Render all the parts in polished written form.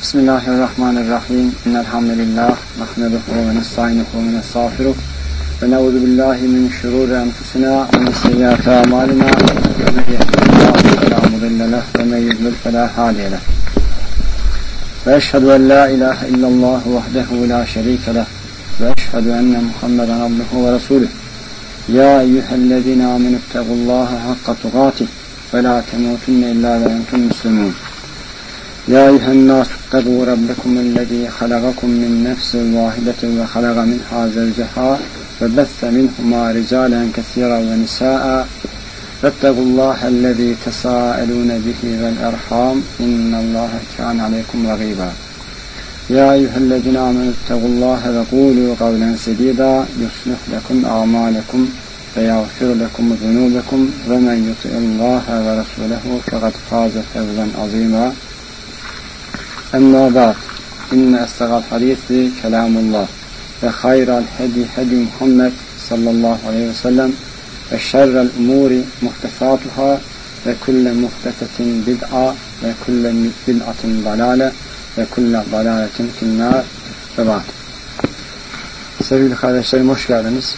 Bismillahirrahmanirrahim. İnnelhamdülillah. Nahmeduhu ve nesta'inuhu ve nestağfiruh. Ve ne'udhu billahi min şururi enfusina ve min seyyiati a'malina. Men yehdihillahu felâ mudille leh ve men yudlil felâ hâdiye leh. Ve eşhedü en la ilahe illallah vahdehu la şerîke leh. Ve eşhedü enne Muhammeden abduhu ve resûlüh. Ya eyyühellezîne âmenü ettegullâhe hakka tukâtih ve la temûtunne illâ ve entum müslümûn. يا أيها الناس اتقوا ربكم الذي خلقكم من نفس واحدة وخلق منها زوجها وبث منهما رجالا كثيرا ونساء واتقوا الله الذي تساءلون به والأرحام إن الله كان عليكم رقيبا يا أيها الذين آمنوا اتقوا الله وقولوا قولا سديدا يصلح لكم أعمالكم ويغفر لكم ذنوبكم ومن يطع الله ورسوله فقد فاز فوزا عظيما أما بعد إن أصدق الحديث كلام الله وخير الهدي هدي محمد صلى الله عليه وسلم وشر الأمور محدثاتها وكل محدثة بدعة وكل بدعة ضلالة وكل ضلالة في النار وبعد. Sevgili kardeşlerim, hoş geldiniz.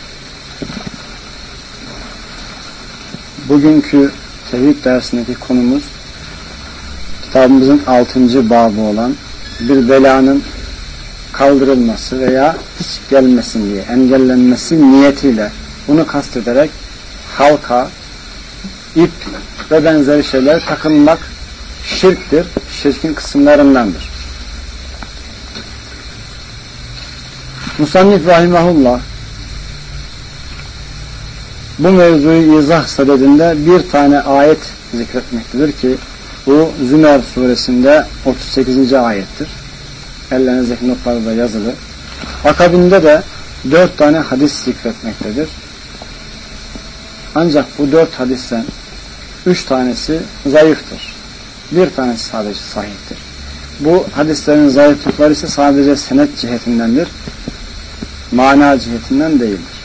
Bugünkü tevhid dersindeki konumuz kitabımızın 6. babı olan bir belanın kaldırılması veya hiç gelmesin diye engellenmesi niyetiyle bunu kastederek halka, ip ve benzeri şeyler takınmak şirktir, şirkin kısımlarındandır. Musannif rahimahullah bu mevzuyu izah sadedinde bir tane ayet zikretmektedir ki bu Zümer suresinde 38. ayettir. Ellerinizdeki notlarda yazılı. Akabinde de 4 tane hadis zikretmektedir. Ancak bu 4 hadisten 3 tanesi zayıftır. Bir tanesi sadece sahihtir. Bu hadislerin zayıflıkları ise sadece senet cihetindendir. Mana cihetinden değildir.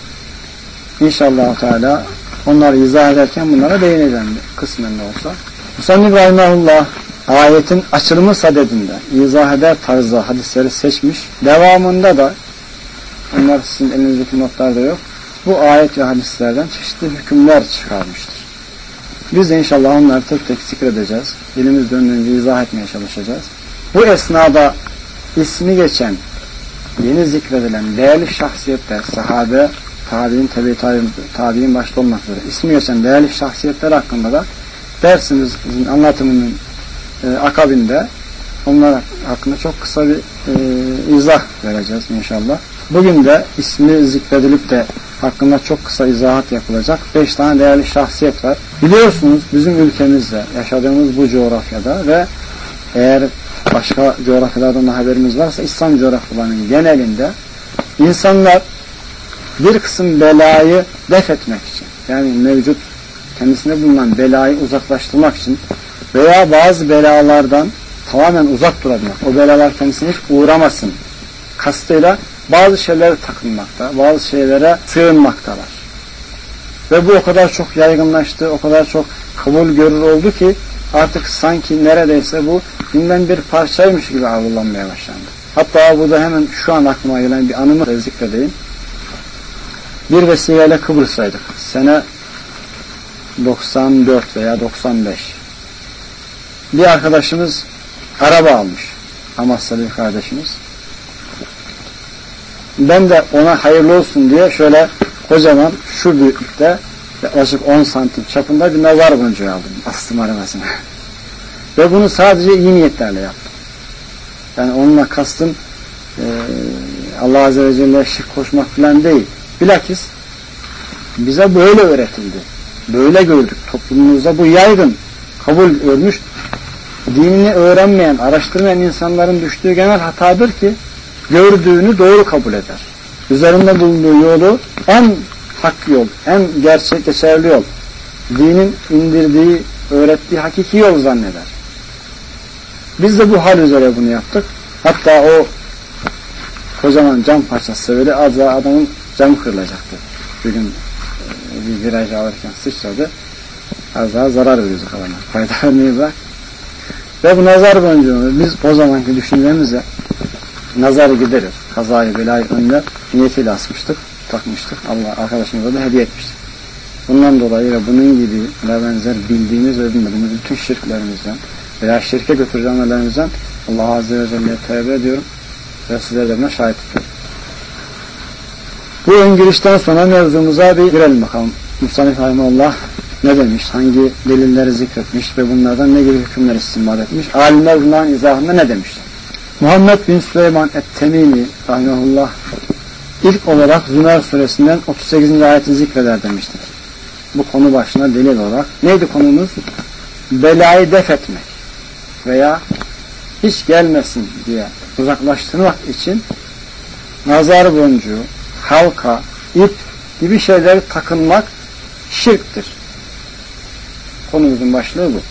İnşallah Teala onları izah ederken bunlara değineceğim kısmen de olsa. Musannif rahimahullah ayetin açılımı sadedinde izah eder tarzda hadisleri seçmiş. Devamında da onlar sizin elinizdeki notlarda yok. Bu ayet ve hadislerden çeşitli hükümler çıkarmıştır. Biz de inşallah onları tek tek zikredeceğiz. Dilimiz döndüğünce izah etmeye çalışacağız. Bu esnada ismi geçen, yeni zikredilen değerli şahsiyetler, sahabe, tabi'in, tabi'in başta olmak üzere ismi geçen değerli şahsiyetler hakkında da dersimizin anlatımının akabinde onlar hakkında çok kısa bir izah vereceğiz inşallah. Bugün de ismi zikredilip de hakkında çok kısa izahat yapılacak 5 tane değerli şahsiyet var. Biliyorsunuz bizim ülkemizde yaşadığımız bu coğrafyada ve eğer başka coğrafyalardan da haberimiz varsa İslam coğrafyalarının genelinde insanlar bir kısım belayı def etmek için, yani mevcut kendisine bulunan belayı uzaklaştırmak için veya bazı belalardan tamamen uzak durabilmek, o belalar kendisine hiç uğramasın kastıyla bazı şeylere takınmakta, bazı şeylere sığınmaktalar. Ve bu o kadar çok yaygınlaştı, o kadar çok kabul görür oldu ki artık sanki neredeyse bu dinden bir parçaymış gibi algılanmaya başlandı. Hatta bu da hemen şu an aklıma gelen bir anımı da zikredeyim. Bir vesileyle Kıbrıs'taydık. Sene 94 veya 95. Bir arkadaşımız araba almış. Amasyalı bir kardeşimiz. Ben de ona hayırlı olsun diye şöyle kocaman şu büyüklükte yaklaşık 10 santim çapında bir nazar boncuğu aldım. Astım arabasına. Ve bunu sadece iyi niyetlerle yaptım. Yani onunla kastım Allah Azze ve Celle'ye şirk koşmak falan değil. Bilakis bize böyle öğretildi. Böyle gördük. Toplumumuzda bu yaygın. Kabul görmüş. Dinini öğrenmeyen, araştırmayan insanların düştüğü genel hatadır ki gördüğünü doğru kabul eder. Üzerinde bulunduğu yolu en hak yol, en gerçek, geçerli yol. Dinin indirdiği, öğrettiği hakiki yol zanneder. Biz de bu hal üzere bunu yaptık. Hatta o kocaman cam parçası böyle az daha adamın camı kırılacaktı. Bir gün bir viraj alırken sıçradı. Az daha zarar veriyoruz adama. Fayda vermeyi bırak. Ve bu nazar boncuğunu biz o zamanki düşüncemizle nazarı giderir. Kazayı belayı önler niyetiyle asmıştık, takmıştık. Allah arkadaşımıza da hediye etmiştik. Bundan dolayı ve bunun gibi ve benzer bildiğimiz ve bilmediğimiz bütün şirklerimizden veya şirke götürücü amellerimizden Allah Azze ve Celle'ye tevbe ediyorum ve sizlere de buna şahit ediyorum. Bu ön girişten sonra mevzumuza bir girelim bakalım. Musannif Rahimullah ne demiş, hangi delilleri zikretmiş ve bunlardan ne gibi hükümler istinbat etmiş, alimler bunların izahında ne demişler. Muhammed bin Süleyman et-Temimi Rahimullah ilk olarak Zümer suresinden 38. ayeti zikreder demiştir. Bu konu başına delil olarak. Neydi konumuz? Belayı def etmek veya hiç gelmesin diye uzaklaştırmak için nazar boncuğu, halka, ip gibi şeyleri takınmak şirktir. Konumuzun başlığı bu.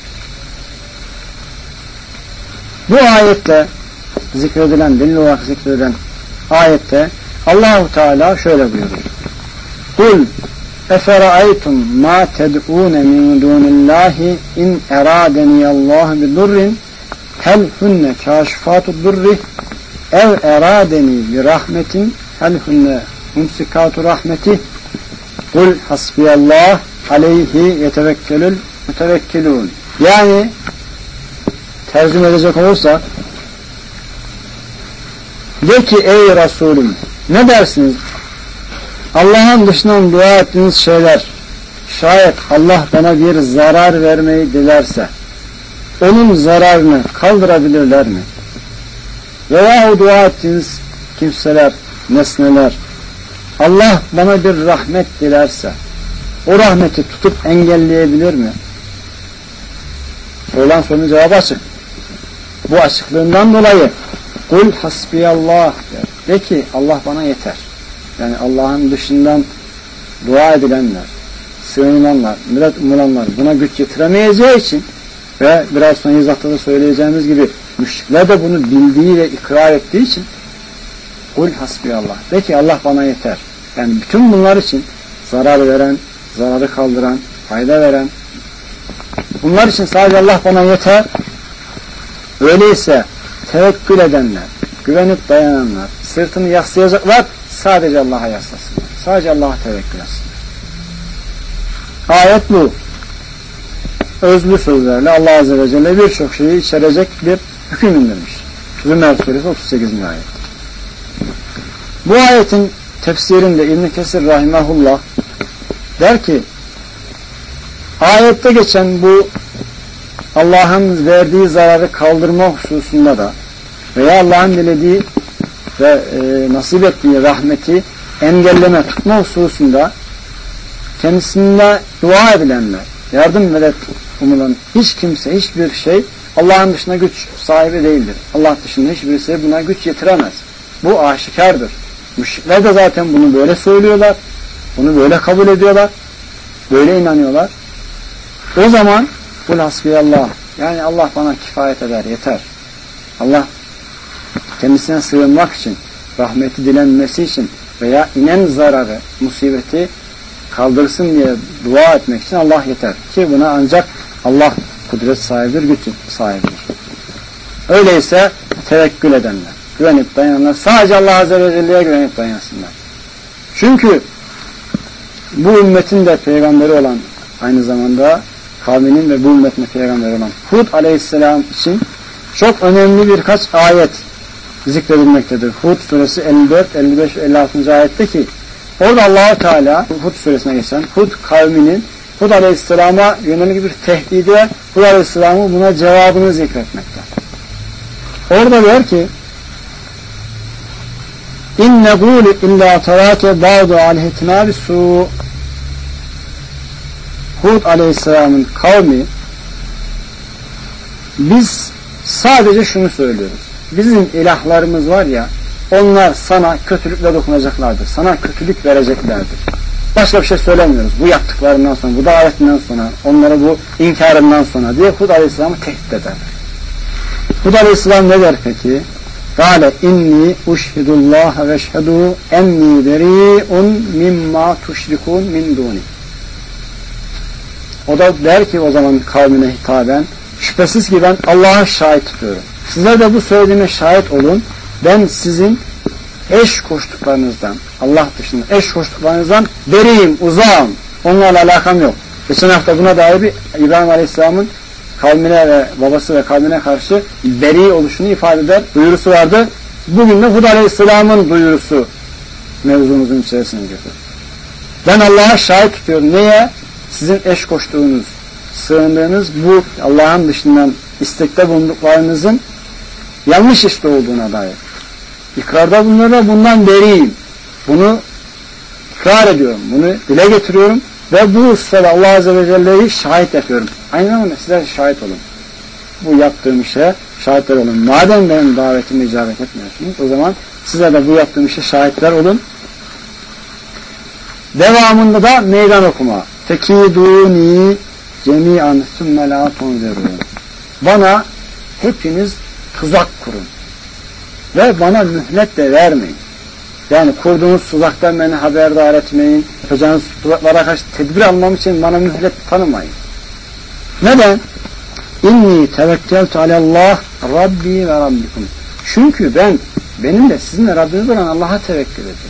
Bu ayette zikredilen, delil olarak zikredilen ayette Allah-u Teala şöyle buyuruyor. Kul efera'aytum ma ted'un min dunillahi in eradeniyallahu bidurrin hel hunne kâşifâtud durri ev eradeni bi rahmetin hel hunne mumsikâtu rahmeti kul hasbiyallah aleyhi yetevekkelül mütevekkilûn. Yani tercüme edecek olursa de ki ey Resulüm ne dersiniz? Allah'ın dışından dua ettiğiniz şeyler şayet Allah bana bir zarar vermeyi dilerse onun zararını kaldırabilirler mi? Veya o dua ettiğiniz kimseler, nesneler Allah bana bir rahmet dilerse o rahmeti tutup engelleyebilir mi? Sorulan sorunun cevabı açık. Bu açıklığından dolayı kul hasbiyallah de ki Allah bana yeter. Yani Allah'ın dışından dua edilenler, sığınılanlar, medet umulanlar buna güç yetiremeyeceği için ve biraz sonra izahta da söyleyeceğimiz gibi müşrikler de bunu bildiği ve ikrar ettiği için kul hasbiyallah de ki Allah bana yeter. Yani bütün bunlar için zarar veren, zararı kaldıran, fayda veren bunlar için sadece Allah bana yeter. Öyleyse tevekkül edenler, güvenip dayananlar, sırtını yaslayacaklar, sadece Allah'a yaslasınlar. Sadece Allah'a tevekkül etsinler. Ayet bu. Özlü sözlerle Allah Azze ve Celle birçok şeyi içerecek bir hüküm indirmiş. Zümer suresi 38. ayet. Bu ayetin tefsirinde İbn-i Kesir rahimahullah der ki ayette geçen bu Allah'ın verdiği zararı kaldırma hususunda da veya Allah'ın dilediği ve nasip ettiği rahmeti engelleme, tutma hususunda kendisinde dua edilenler, yardım medet umulan hiç kimse, hiçbir şey Allah'ın dışında güç sahibi değildir. Allah dışında hiçbirisi buna güç yetiremez. Bu aşikardır. Müşrikler de zaten bunu böyle söylüyorlar. Bunu böyle kabul ediyorlar. Böyle inanıyorlar. O zaman kul hasbiyallah, yani Allah bana kifayet eder, yeter. Allah kendisine sığınmak için, rahmeti dilenmesi için veya inen zararı, musibeti kaldırsın diye dua etmek için Allah yeter. Ki buna ancak Allah kudret sahibidir, güç sahibidir. Öyleyse tevekkül edenler, güvenip dayananlar sadece Allah Azze ve Celle'ye güvenip dayansınlar. Çünkü bu ümmetin de peygamberi olan, aynı zamanda kavminin ve bu ümmetin peygamberi olan Hud aleyhisselam için çok önemli birkaç ayet zikredilmektedir. Hud suresi 54, 55 ve 56. ayette ki orada Allah-u Teala Hud suresine geçen Hud kavminin Hud aleyhisselama yönelik bir tehdidi ve Hud aleyhisselamın buna cevabını zikretmekte. Orada diyor ki İn negûlü illâ terâke bâdu aleyhitina bisû. Hud aleyhisselamın kavmi biz sadece şunu söylüyoruz. Bizim ilahlarımız var ya, onlar sana kötülükle dokunacaklardır. Sana kötülük vereceklerdir. Başka bir şey söylemiyoruz. Bu yaptıklarından sonra, bu davetinden sonra, onlara bu inkarından sonra diye Hud aleyhisselamı tehdit eder. Hud aleyhisselam ne der peki? Kâle inni uşhidullah ve eşhedû enni beri'un mimma tuşrikûn min dûni. O da der ki o zaman kavmine hitaben Şüphesiz ki ben Allah'a şahit tutuyorum. Sizler de bu söylediğime şahit olun. Ben sizin eş koştuklarınızdan, Allah dışında eş koştuklarınızdan beriyim, uzağım. Onlarla alakam yok. Geçen hafta buna dair bir İbrahim Aleyhisselam'ın kavmine ve babası ve kavmine karşı beri oluşunu ifade eder. Duyurusu vardı. Bugün de Hud Aleyhisselam'ın duyurusu mevzumuzun içerisine girdi. Ben Allah'a şahit tutuyorum. Neye? Sizin eş koştuğunuz, sığındığınız bu Allah'ın dışından istekte bulunduklarınızın yanlış işte olduğuna dair. İkrarda bunlara bundan beriyim. Bunu ikrar ediyorum. Bunu dile getiriyorum. Ve bu hususla Allah Azze ve Celle'yi şahit yapıyorum. Aynı zamanda sizler şahit olun. Bu yaptığım işe şahitler olun. Madem benim davetime icabet etmiyorsunuz, o zaman sizler de bu yaptığım işe şahitler olun. Devamında da meydan okuma. Tekidûni cemi'an sümme lâ tunzirûn. Bana hepiniz tuzak kurun. Ve bana mühlet de vermeyin. Yani kurduğunuz tuzaktan beni haberdar etmeyin. Yapacağınız tuzaklara karşı tedbir almam için bana mühlet tanımayın. Neden? İnni tevekkeltu alallah Rabbi ve Rabbikum. Çünkü benim de sizinle Rabbiniz olan Allah'a tevekkül ediyorum.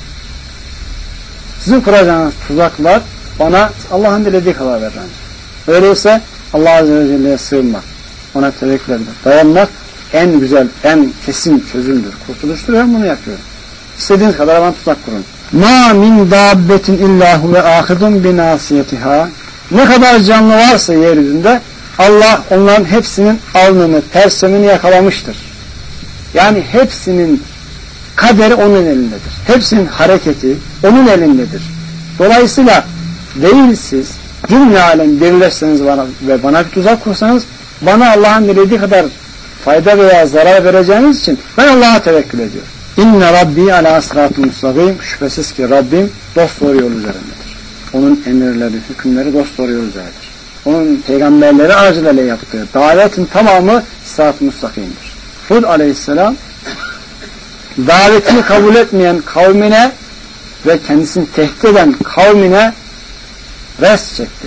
Sizin kuracağınız tuzaklar bana Allah'ın dilediği kadar verir. Öyleyse Allah Azze ve Celle'ye sığınmak, ona tevekkül etmek, dayanmak en güzel, en kesin çözümdür, kurtuluştur. Ben bunu yapıyorum. İstediğiniz kadar bana tuzak kurun. Ma min dabbetin illahu ve ahidun binasiyetiha. Ne kadar canlı varsa yeryüzünde Allah onların hepsinin alnını, persemini yakalamıştır. Yani hepsinin kaderi onun elindedir. Hepsinin hareketi onun elindedir. Dolayısıyla değil siz cümle alem birleşseniz ve bana bir tuzak kursanız bana Allah'ın dilediği kadar fayda veya zarar vereceğiniz için ben Allah'a tevekkül ediyorum. İnne Rabbi ala sıratun müstakim. Şüphesiz ki Rabbim dosdoğru yol üzerindedir. Onun emirleri, hükümleri dosdoğru yol üzerindedir. Onun peygamberleri aracılığıyla yaptığı davetin tamamı sırat-ı müstakimdir. Hud aleyhisselam davetini kabul etmeyen kavmine ve kendisini tehdit eden kavmine res çekti.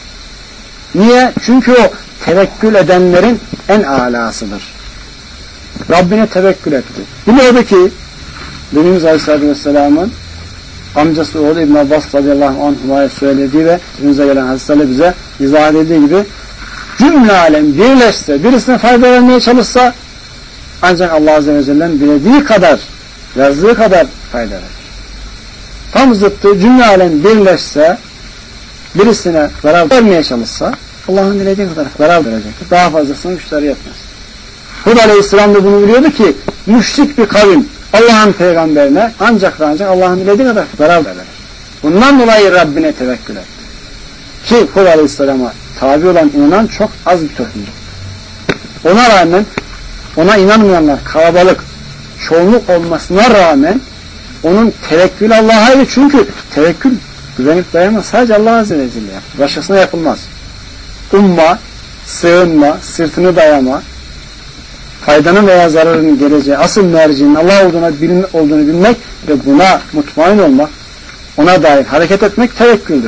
Niye? Çünkü o tevekkül edenlerin en alasıdır. Rabbine tevekkül etti. Biliyordu ki Efendimiz Aleyhisselatü Vesselam'ın amcası oğlu İbn Abbas radıyallahu anh'a söylediği ve önümüze gelen hadislerle bize izah edildiği gibi cümle alem birleşse, birisine fayda vermeye çalışsa ancak Allah Azze ve Celle'nin dilediği kadar, yazdığı kadar fayda verir. Tam zıttı cümle alem birleşse, birisine zarar vermeye çalışsa Allah'ın dilediği kadar zarar verecektir. Daha fazlasını müşteri yapmaz. Hud Aleyhisselam da bunu biliyordu ki müşrik bir kavim Allah'ın peygamberine ancak ve ancak Allah'ın dilediği kadar zarar verir. Bundan dolayı Rabbine tevekkül etti. Ki Hud Aleyhisselam'a tabi olan inanan çok az bir topluluk. Ona rağmen ona inanmayanlar kalabalık, çoğunluk olmasına rağmen onun tevekkülü Allah'aydı. Çünkü tevekkül güvenip dayanma sadece Allah Azze ve Celle yapar. Başkasına yapılmaz. Umma, sığınma, sırtını dayama, faydanın veya zararının geleceği, asıl mercinin Allah olduğunu bilmek ve buna mutmain olmak, ona dair hareket etmek tevekküldür.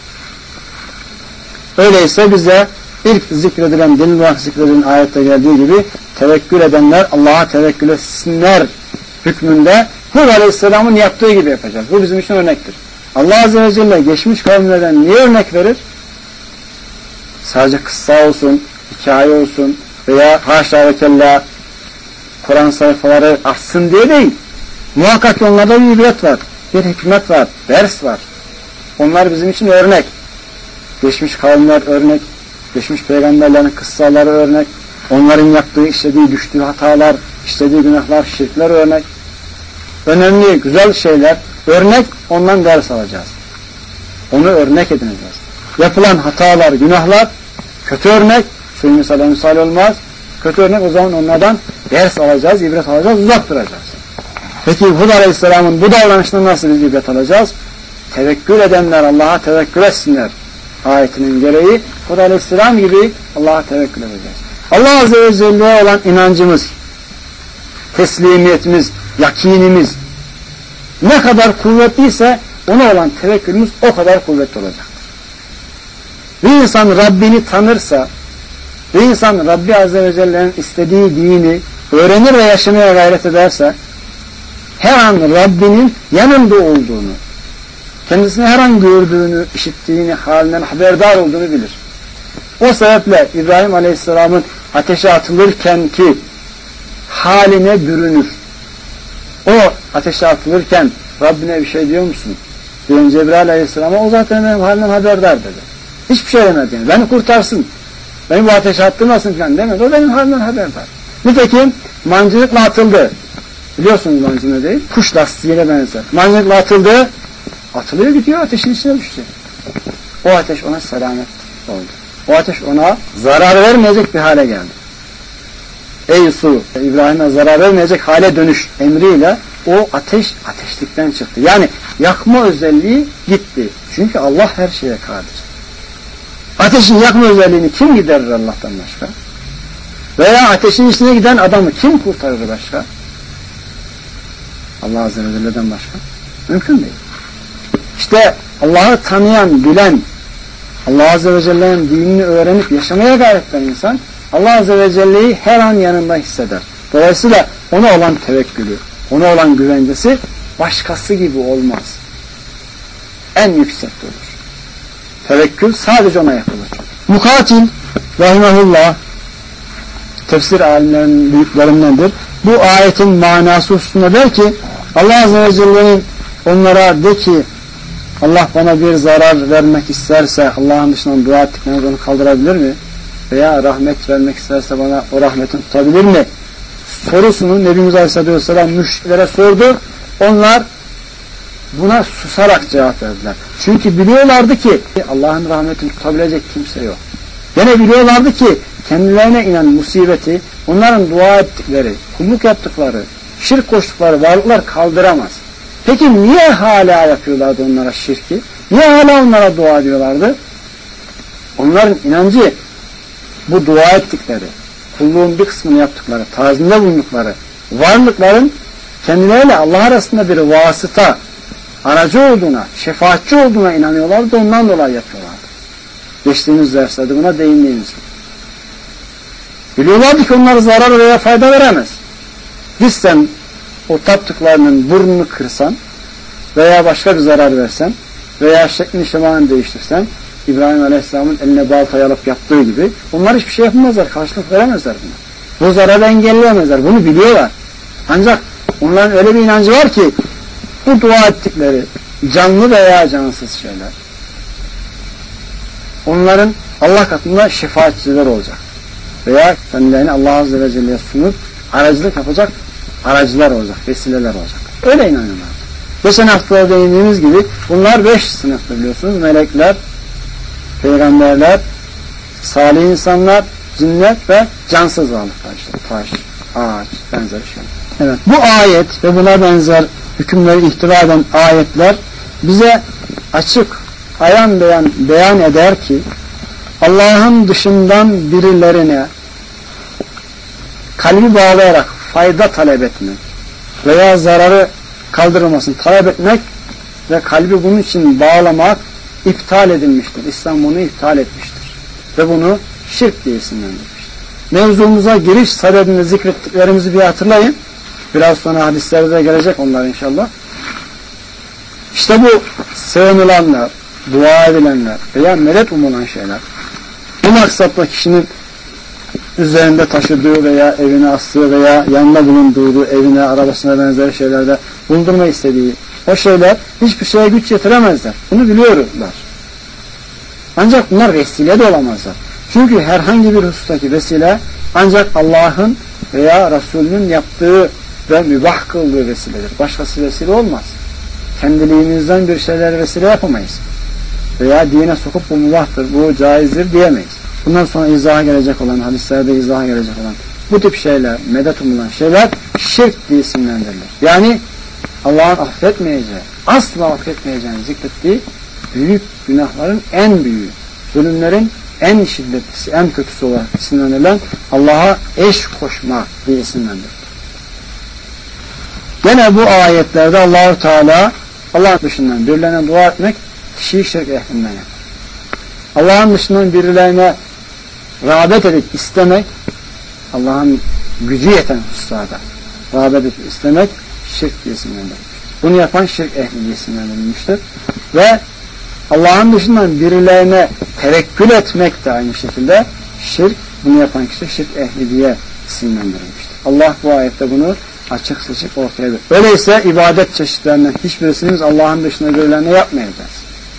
Öyleyse bize ilk zikredilen, delil olarak zikredilen ayette geldiği gibi tevekkül edenler Allah'a tevekkül etsinler hükmünde Hud Aleyhisselam'ın yaptığı gibi yapacağız. Bu bizim için örnektir. Allah Azze ve Celle geçmiş kavimlerden niye örnek verir? Sadece kıssa olsun, hikaye olsun veya haşa ve kella Kur'an sayfaları artsın diye değil. Muhakkak onlarda bir ibret var, bir hikmet var, ders var. Onlar bizim için örnek. Geçmiş kavimler örnek, geçmiş peygamberlerin kıssaları örnek, onların yaptığı, işlediği, düştüğü hatalar, işlediği günahlar, şirkler örnek. Önemli, güzel şeyler, örnek, ondan ders alacağız. Onu örnek edineceğiz. Yapılan hatalar, günahlar, kötü örnek, suyun misal olmaz. Kötü örnek, o zaman onlardan ders alacağız, ibret alacağız, uzak duracağız. Peki Hud Aleyhisselam'ın bu davranışından nasıl bir ibret alacağız? Tevekkül edenler Allah'a tevekkül etsinler ayetinin gereği Hud Aleyhisselam gibi Allah'a tevekkül edeceğiz. Allah Azze ve Celle'ye olan inancımız, teslimiyetimiz, yakinimiz ne kadar kuvvetliyse ona olan tevekkülümüz o kadar kuvvetli olacaktır. Bir insan Rabbini tanırsa, Bir insan Rabbi Azze ve Celle'nin istediği dini öğrenir ve yaşamaya gayret ederse, her an Rabbinin yanında olduğunu, kendisini her an gördüğünü, işittiğini, halinden haberdar olduğunu bilir. O sebeple İbrahim Aleyhisselam'ın ateşe atılırken ki haline bürünür. O ateşe atılırken Rabbine bir şey diyor musun? Diyen Cebrail Aleyhisselam'a o zaten benim halimden haberdar dedi. Hiçbir şey demedi yani. Beni kurtarsın. Beni bu ateşe attırmasın falan demedi. O benim halimden haberdar. Nitekim mancınıkla atıldı. Biliyorsunuz mancınığı değil. Kuş lastiğine benzer. Mancınıkla atıldı. Atılıyor gidiyor ateşin içine düşecek. O ateş ona selamet oldu. O ateş ona zarar vermeyecek bir hale geldi. Ey su, İbrahim'e zarar vermeyecek hale dönüş emriyle o ateşlikten çıktı. Yani yakma özelliği gitti. Çünkü Allah her şeye kadir. Ateşin yakma özelliğini kim giderir Allah'tan başka? Veya ateşin içine giden adamı kim kurtarır başka? Allah Azze ve Celle'den başka. Mümkün değil. İşte Allah'ı tanıyan, bilen, Allah Azze ve Celle'nin dinini öğrenip yaşamaya gayret eden insan, Allah Azze ve Celle'yi her an yanında hisseder. Dolayısıyla ona olan tevekkülü, ona olan güvencesi başkası gibi olmaz. En yüksekte olur. Tevekkül sadece ona yapılır. Mukatil, rahimahullah, tefsir alimlerinin büyüklerindendir. Bu ayetin manası hususunda der ki, Allah Azze ve Celle'nin onlara de ki, Allah bana bir zarar vermek isterse Allah'ın dışından dua ettikleriniz onu kaldırabilir mi? Veya rahmet vermek isterse bana o rahmetini tutabilir mi? Sorusunu Nebimiz Aleyhisselatü Vesselam müşriklere sordu. Onlar buna susarak cevap verdiler. Çünkü biliyorlardı ki Allah'ın rahmetini tutabilecek kimse yok. Yine biliyorlardı ki kendilerine inen musibeti onların dua ettikleri, kulluk yaptıkları, şirk koştukları varlıklar kaldıramaz. Peki niye hala yapıyorlardı onlara şirki? Niye hala onlara dua ediyorlardı? Onların inancı bu dua ettikleri, kulluğun bir kısmını yaptıkları, tazimde bulundukları varlıkların kendileriyle Allah arasında bir vasıta, aracı olduğuna, şefaatçi olduğuna inanıyorlardı. Ondan dolayı yapıyorlardı. Geçtiğimiz derslerde buna değindiğimiz gibi. Biliyorlardı ki onlara zarar veya fayda veremez. Biz sen o taptıklarının burnunu kırsan veya başka bir zarar versen veya şeklini şemalini değiştirsen İbrahim Aleyhisselam'ın eline baltayı alıp yaptığı gibi onlar hiçbir şey yapamazlar, karşılık veremezler buna. Bu zararı engelleyemezler, bunu biliyorlar. Ancak onların öyle bir inancı var ki bu dua ettikleri canlı veya cansız şeyler onların Allah katında şefaatçiler olacak. Veya kendilerini Allah Azze ve Celle'ye sunup aracılık yapacak aracılar olacak, vesileler olacak. Öyle inanıyorlar. Geçen hafta değindiğimiz gibi bunlar 5 sınıfta biliyorsunuz. Melekler, peygamberler, salih insanlar, cinler ve cansız varlıklar işte. Taş, ağaç, benzeri şeyler. Evet. Bu ayet ve buna benzer hükümleri ihtiva eden ayetler bize açık, ayan beyan eder ki Allah'ın dışından birilerine kalbi bağlayarak fayda talep etmek veya zararı kaldırılmasını talep etmek ve kalbi bunun için bağlamak iptal edilmiştir. İslam bunu iptal etmiştir. Ve bunu şirk diye isimlendirmiştir. Mevzumuza giriş sebebinde zikrettiklerimizi bir hatırlayın. Biraz sonra hadislerde de gelecek onlar inşallah. İşte bu sığınılanlar, dua edilenler veya medet umulan şeyler bu maksatla kişinin üzerinde taşıdığı veya evine astığı veya yanında bulunduğu evine, arabasına benzer şeylerde bulundurma istediği o şeyler hiçbir şeye güç yetiremezler. Bunu biliyorlar. Ancak bunlar vesile de olamazlar. Çünkü herhangi bir husustaki vesile ancak Allah'ın veya Resulünün yaptığı ve mübah kıldığı vesiledir. Başkası vesile olmaz. Kendiliğimizden bir şeyler vesile yapamayız. Veya dine sokup bu mübahtır, bu caizdir diyemeyiz. Bundan sonra izaha gelecek olan, hadislerde izaha gelecek olan bu tip şeyler, medet umulan şeyler şirk diye isimlendirilir. Yani Allah'ın affetmeyeceği, asla affetmeyeceğini zikrettiği büyük günahların en büyüğü, zulümlerin en şiddetlisi, en kötüsü olarak isimlendirilen Allah'a eş koşma diye isimlendirilir. Gene bu ayetlerde Allah-u Teala Allah'ın dışından birilerine dua etmek kişiyi şirk ehlinden yapar. Allah'ın dışından birilerine rağbet edip istemek, Allah'ın gücü yeten hususlarda rağbet edip istemek şirk diye isimlendirilmiştir. Bunu yapan şirk ehli diye isimlendirilmiştir. Ve Allah'ın dışından birilerine tevekkül etmek de aynı şekilde şirk, bunu yapan kişi şirk ehli diye isimlendirilmiştir. Allah bu ayette bunu açık seçik ortaya veriyor. Öyleyse ibadet çeşitlerinden hiçbirisini biz Allah'ın dışında birilerine yapmayacağız.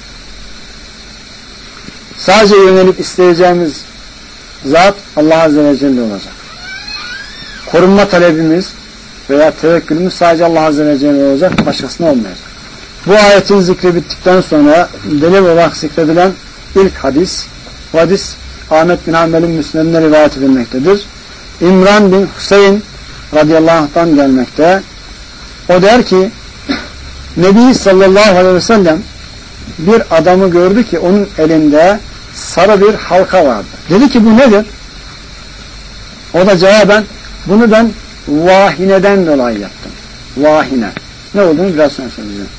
Sadece yönelip isteyeceğimiz zat Allah Azze ve Celle olacak. Korunma talebimiz veya tevekkülümüz sadece Allah Azze ve Celle olacak, başkasına olmayacak. Bu ayetin zikri bittikten sonra delil olarak zikredilen ilk hadis, bu hadis Ahmet bin Hanbel'in Müsned'inde rivayet edilmektedir. İmran bin Hüseyin radıyallahu anh'tan gelmekte. O der ki, Nebi sallallahu aleyhi ve sellem bir adamı gördü ki onun elinde sarı bir halka vardı. Dedi ki bu nedir? O da cevaben, bunu ben vahineden dolayı yaptım. Vahine. Ne olduğunu biraz sonra söyleyeceğim.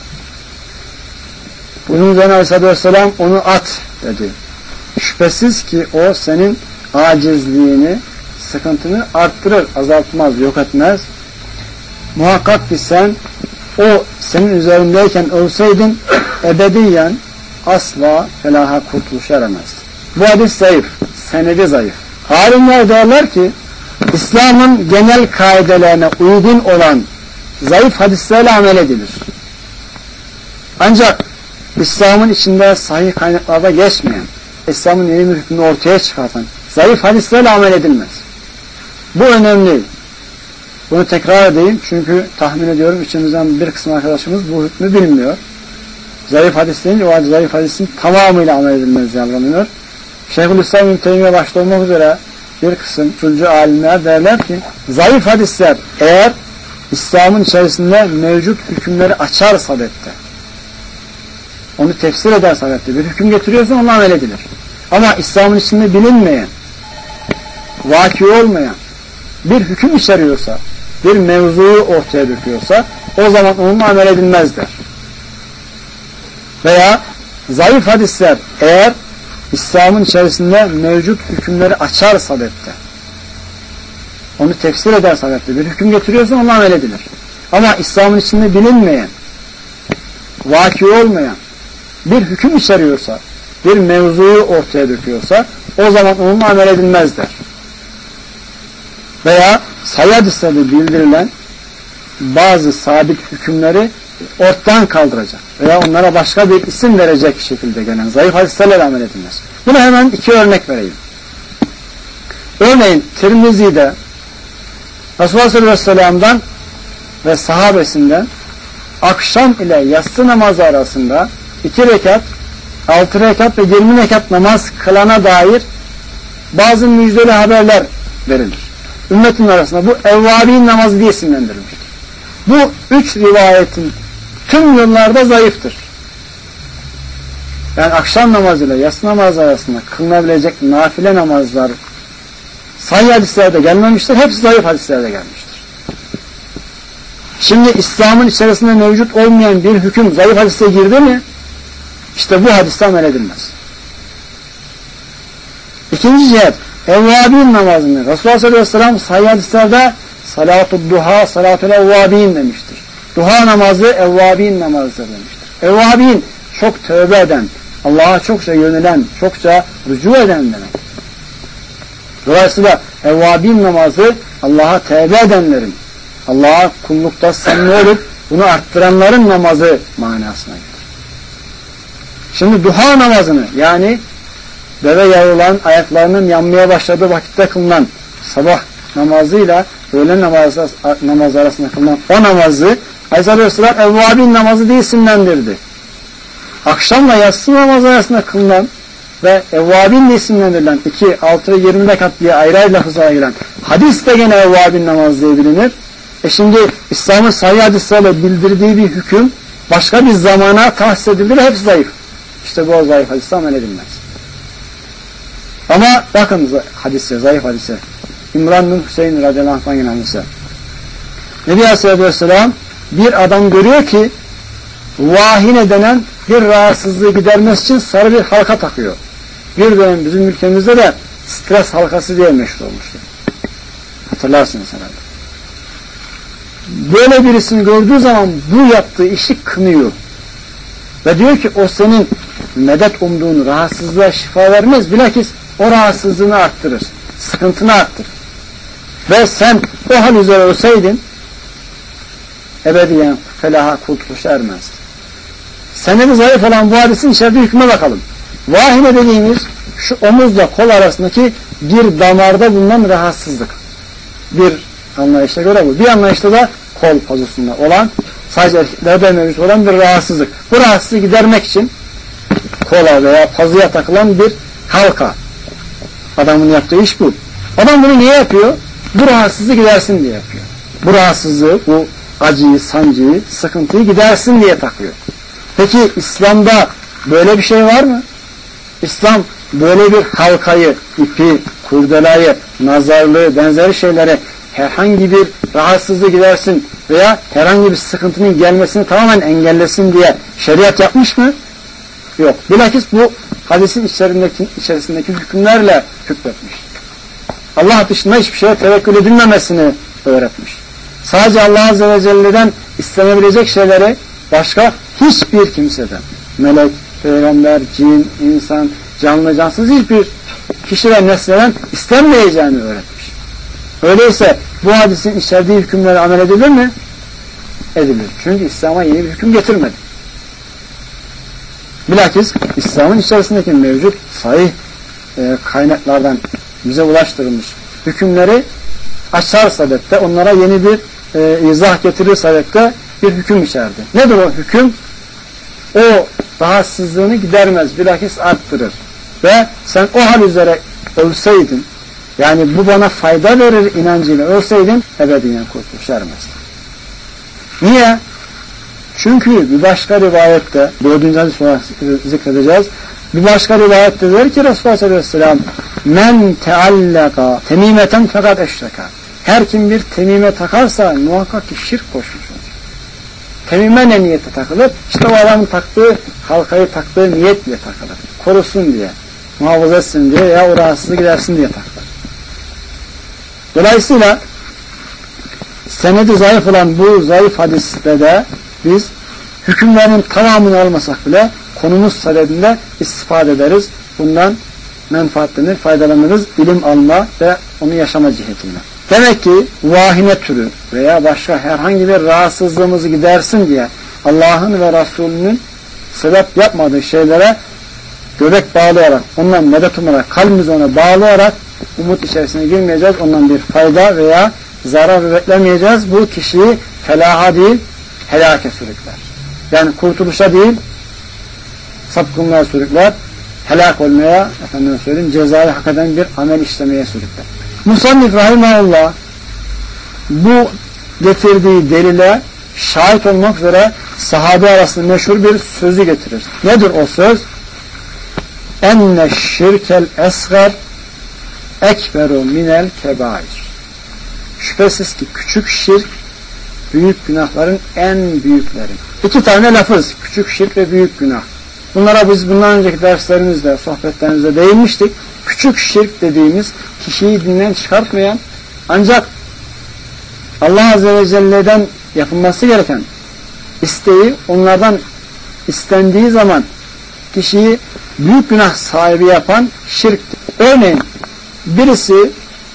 Bunun üzerine Aleyhisselatü Vesselam onu at dedi. Şüphesiz ki o senin acizliğini, sıkıntını arttırır, azaltmaz, yok etmez. Muhakkak ki sen o senin üzerindeyken ölseydin ebediyen asla felaha kurtuluş eremezdin. Bu hadis zayıf, senedi zayıf. Alimler derler ki İslam'ın genel kaidelerine uygun olan zayıf hadislerle amel edilir. Ancak İslam'ın içinde sahih kaynaklarda geçmeyen, İslam'ın yeni bir hükmünü ortaya çıkartan zayıf hadislerle amel edilmez. Bu önemli. Bunu tekrar edeyim çünkü tahmin ediyorum içimizden bir kısım arkadaşımız bu hükmü bilmiyor. Zayıf hadis deyince o zayıf hadisin tamamıyla amel edilmez yanlanıyor. Şeyhülislam İbn Teymiye başta olmak üzere bir kısım usulcü alimler derler ki zayıf hadisler eğer İslam'ın içerisinde mevcut hükümleri açarsa sadette, onu tefsir eder sadette, bir hüküm getiriyorsa onunla amel edilir. Ama İslam'ın içinde bilinmeyen, vaki olmayan bir hüküm içeriyorsa, bir mevzuyu ortaya döküyorsa o zaman onunla amel edilmez der. Veya zayıf hadisler eğer İslam'ın içerisinde mevcut hükümleri açar sadette, onu tefsir eder sadette, bir hüküm getiriyorsa onunla amel edilir. Ama İslam'ın içinde bilinmeyen, vaki olmayan bir hüküm içeriyorsa, bir mevzuyu ortaya döküyorsa o zaman onunla amel edilmez der. Veya sahih hadislerde bildirilen bazı sabit hükümleri ortadan kaldıracak veya onlara başka bir isim verecek şekilde gelen zayıf hadislerle amel edilmez. Buna hemen iki örnek vereyim. Örneğin Tirmizi'de Resulullah sallallahu aleyhi ve sellem'den ve sahabesinden akşam ile yatsı namazı arasında 2 rekat, 6 rekat ve 20 rekat namaz kılana dair bazı müjdeli haberler verilir. Ümmetin arasında bu evvabin namazı diye isimlendirilmiştir. Bu 3 rivayetin tüm yollarda zayıftır. Yani akşam namazıyla yatsı namazı arasında kılınabilecek nafile namazlar sahih hadislerde gelmemiştir. Hepsi zayıf hadislerde gelmiştir. Şimdi İslam'ın içerisinde mevcut olmayan bir hüküm zayıf hadise girdi mi? İşte bu hadiste amel edilmez. İkinci cihet, evvabin namazını Resulullah sallallahu aleyhi ve sellem sahih hadislerde salatul duha, salatul evvabin demiştir. Duha namazı evvabin namazıdır demiştir. Evvabin çok tövbe eden, Allah'a çokça yönelen, çokça rücu eden demek. Dolayısıyla evvabin namazı Allah'a tevbe edenlerin, Allah'a kullukta samimi olup bunu arttıranların namazı manasına gelir. Şimdi duha namazını yani deve yavruların ayaklarının yanmaya başladığı vakitte kılınan sabah namazıyla öğlen namazı arasında kılınan o namazı Aleyhisselatü Vesselam evvabin namazı diye isimlendirdi. Akşamla yatsı namazı arasında kılınan ve evvabin diye isimlendirilen 2, 6 ve 20 rekat diye ayrı ayrı lafızlara gelen hadis de gene evvabin namazı diye bilinir. Şimdi İslam'ın sahih hadislerle bildirdiği bir hüküm başka bir zamana tahsis edilir, hepsi zayıf. İşte bu zayıf hadiste amel edilmez. Ama bakın hadise, zayıf hadise. İmran bin Hüseyin radıyallahu anh'tan gelen hadise. Nebi Aleyhisselatü Vesselam bir adam görüyor ki vahine denen bir rahatsızlığı gidermesi için sarı bir halka takıyor. Bir dönem bizim ülkemizde de stres halkası diye meşhur olmuştu. Hatırlarsınız herhalde. Böyle birisini gördüğü zaman bu yaptığı işi kınıyor. Ve diyor ki o senin medet umduğunu, rahatsızlığa şifa vermez. Bilakis o rahatsızlığını arttırır. Sıkıntını arttırır. Ve sen o hal üzere olsaydın ebediyen felaha, kurtuluşa ermezdin. Senedi zayıf olan bu hadisin içerdiği hükme bakalım. Vahime dediğimiz şu omuzla kol arasındaki bir damarda bulunan rahatsızlık. Bir anlayışta göre bu. Bir anlayışta da kol pozisunda olan, sadece erkeklerde mevcut olan bir rahatsızlık. Bu rahatsızlığı gidermek için kola veya pazıya takılan bir halka. Adamın yaptığı iş bu. Adam bunu niye yapıyor? Bu rahatsızlığı gidersin diye yapıyor. Bu rahatsızlığı, bu acıyı, sancıyı, sıkıntıyı gidersin diye takıyor. Peki İslam'da böyle bir şey var mı? İslam böyle bir halkayı, ipi, kurdelayı, nazarlığı, benzeri şeylere herhangi bir rahatsızlığı gidersin veya herhangi bir sıkıntının gelmesini tamamen engellesin diye şeriat yapmış mı? Yok. Bilakis bu hadisin içerisindeki hükümlerle hükmetmiş. Allah dışında hiçbir şeye tevekkül edilmemesini öğretmiş. Sadece Allah Azze ve Celle'den istenebilecek şeyleri başka hiçbir kimseden, melek, peygamber, cin, insan, canlı cansız hiçbir kişi ve nesneden istenmeyeceğini öğretmiş. Öyleyse bu hadisin içerdiği hükümlere amel edilir mi? Edilir. Çünkü İslam'a yeni bir hüküm getirmedi. Bilakis İslam'ın içerisindeki mevcut sahih kaynaklardan bize ulaştırılmış hükümleri açar sadette, onlara yeni bir izah getirir sadette bir hüküm içerdi. Nedir o hüküm? O rahatsızlığını gidermez, bilakis arttırır. Ve sen o hal üzere ölseydin, yani bu bana fayda verir inancıyla ölseydin, ebediyen kurtuluş ermezdin. Niye? Çünkü bir başka rivayette, 4. hadis olarak zikredeceğiz, bir başka rivayette der ki Resulullah Aleyhisselam, men teallaka temimeten fakat eşreka. Her kim bir temime takarsa muhakkak ki şirk koşmuş olur. Temime ne niyete takılır? İşte o adamın taktığı, halkayı taktığı niyetle takılır. Korusun diye, muhafaza etsin diye ya o rahatsızlığı gidersin diye takılır. Dolayısıyla senedi zayıf olan bu zayıf hadiste de biz hükümlerin tamamını almasak bile konumuz sadedinde istifade ederiz. Bundan menfaatlenir, faydalanırız, ilim alma ve onu yaşama cihetinde. Demek ki vahime türü veya başka herhangi bir rahatsızlığımızı gidersin diye Allah'ın ve Resulünün sebep yapmadığı şeylere göbek bağlayarak, ondan medet umarak, kalbimizi ona bağlayarak umut içerisine girmeyeceğiz. Ondan bir fayda veya zarar beklemeyeceğiz. Bu kişiyi felaha değil, helake sürükler. Yani kurtuluşa değil, sapkınlığa sürükler, helak olmaya, efendim söyleyeyim, cezayı hak eden bir amel işlemeye sürükler. Musannif rahimahullah bu getirdiği delile şahit olmak üzere sahabe arasında meşhur bir sözü getirir. Nedir o söz? Enne şirkel esgar ekberu minel kebair. Şüphesiz ki küçük şirk büyük günahların en büyükleri. İki tane lafız, küçük şirk ve büyük günah. Bunlara biz bundan önceki derslerimizde, sohbetlerimizde değinmiştik. Küçük şirk dediğimiz kişiyi dinden çıkartmayan ancak Allah Azze ve Celle'den yapılması gereken isteği onlardan istendiği zaman kişiyi büyük günah sahibi yapan şirktir. Örneğin birisi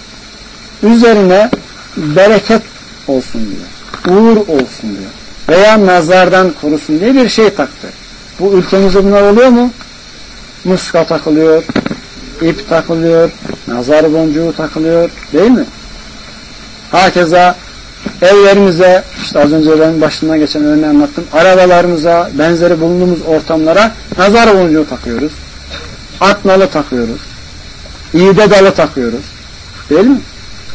üzerine bereket olsun diyor, uğur olsun diyor veya nazardan korusun diye bir şey taktı. Bu ülkemizde bunlar oluyor mu? Muska takılıyor, ip takılıyor, nazar boncuğu takılıyor, değil mi? Hakeza evlerimize, işte az önce benim başımdan geçen örneği anlattım, arabalarımıza, benzeri bulunduğumuz ortamlara nazar boncuğu takıyoruz. At nalı takıyoruz. İğde dalı takıyoruz. Değil mi?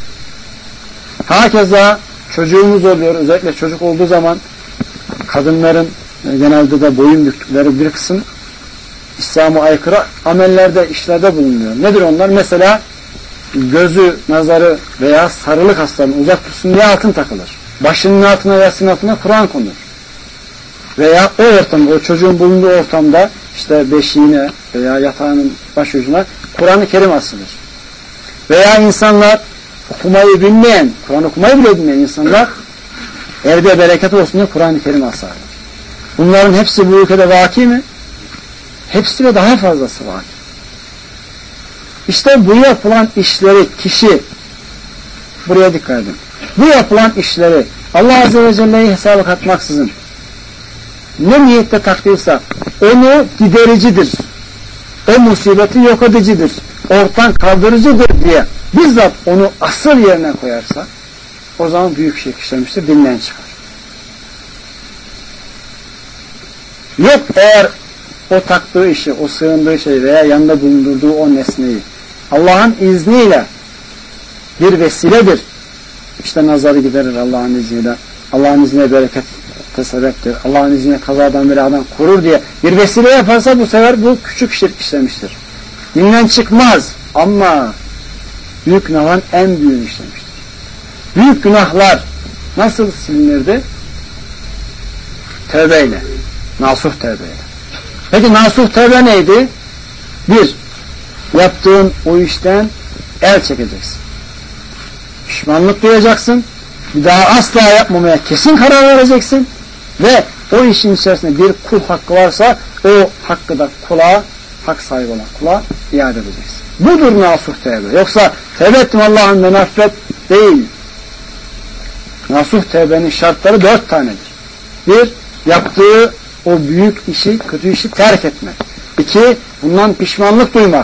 Hakeza çocuğumuz oluyor. Özellikle çocuk olduğu zaman kadınların genelde de boyun büktükleri bir kısım İslam'a aykırı amellerde, işlerde bulunuyor. Nedir onlar? Mesela gözü, nazarı veya sarılık hastalarını uzak tutsun diye altın takılır. Başının altına, yastığın altına Kur'an konur. Veya o ortamda, o çocuğun bulunduğu ortamda işte beşiğine veya yatağının başucuna Kur'an-ı Kerim asılır. Veya insanlar okumayı bilmeyen, Kur'an okumayı bile bilmeyen insanlar evde bereket olsun diye Kur'an-ı Kerim asarlar. Bunların hepsi bu ülkede vaki mi? Hepsi de daha fazlası vaki. İşte bu yapılan işleri kişi, buraya dikkat edin. Bu yapılan işleri Allah Azze ve Celle'yi hesaba katmaksızın ne niyette taktıysa onu gidericidir. O musibeti yok edicidir. Ortadan kaldırıcıdır diye bizzat onu asıl yerine koyarsa o zaman büyük şirk işlemiştir, dinden çıkar. Yok eğer o taktığı işi, o sığındığı şeyi veya yanında bulundurduğu o nesneyi Allah'ın izniyle bir vesiledir. İşte nazarı giderir Allah'ın izniyle. Allah'ın izniyle bereket sebeptir. Allah'ın izniyle kazadan beladan korur diye bir vesile yaparsa bu sefer bu küçük şirk işlemiştir. Dinden çıkmaz ama büyük günahın en büyüğünü işlemiştir. Büyük günahlar nasıl silinirdi? Tövbeyle. Nasuh tövbeyle. Peki nasuh tövbe neydi? Bir, yaptığın o işten el çekeceksin. Pişmanlık duyacaksın. Bir daha asla yapmamaya kesin karar vereceksin. Ve o işin içerisinde bir kul hakkı varsa o hakkı da kula, hak sahibi olan kula iade edeceksin. Budur nasuh tevbe. Yoksa tevbe ettim Allah'ın affet değil. Nasuh tevbenin şartları 4 tanedir. Bir, yaptığı o büyük işi, kötü işi terk etmek. 2, bundan pişmanlık duymak.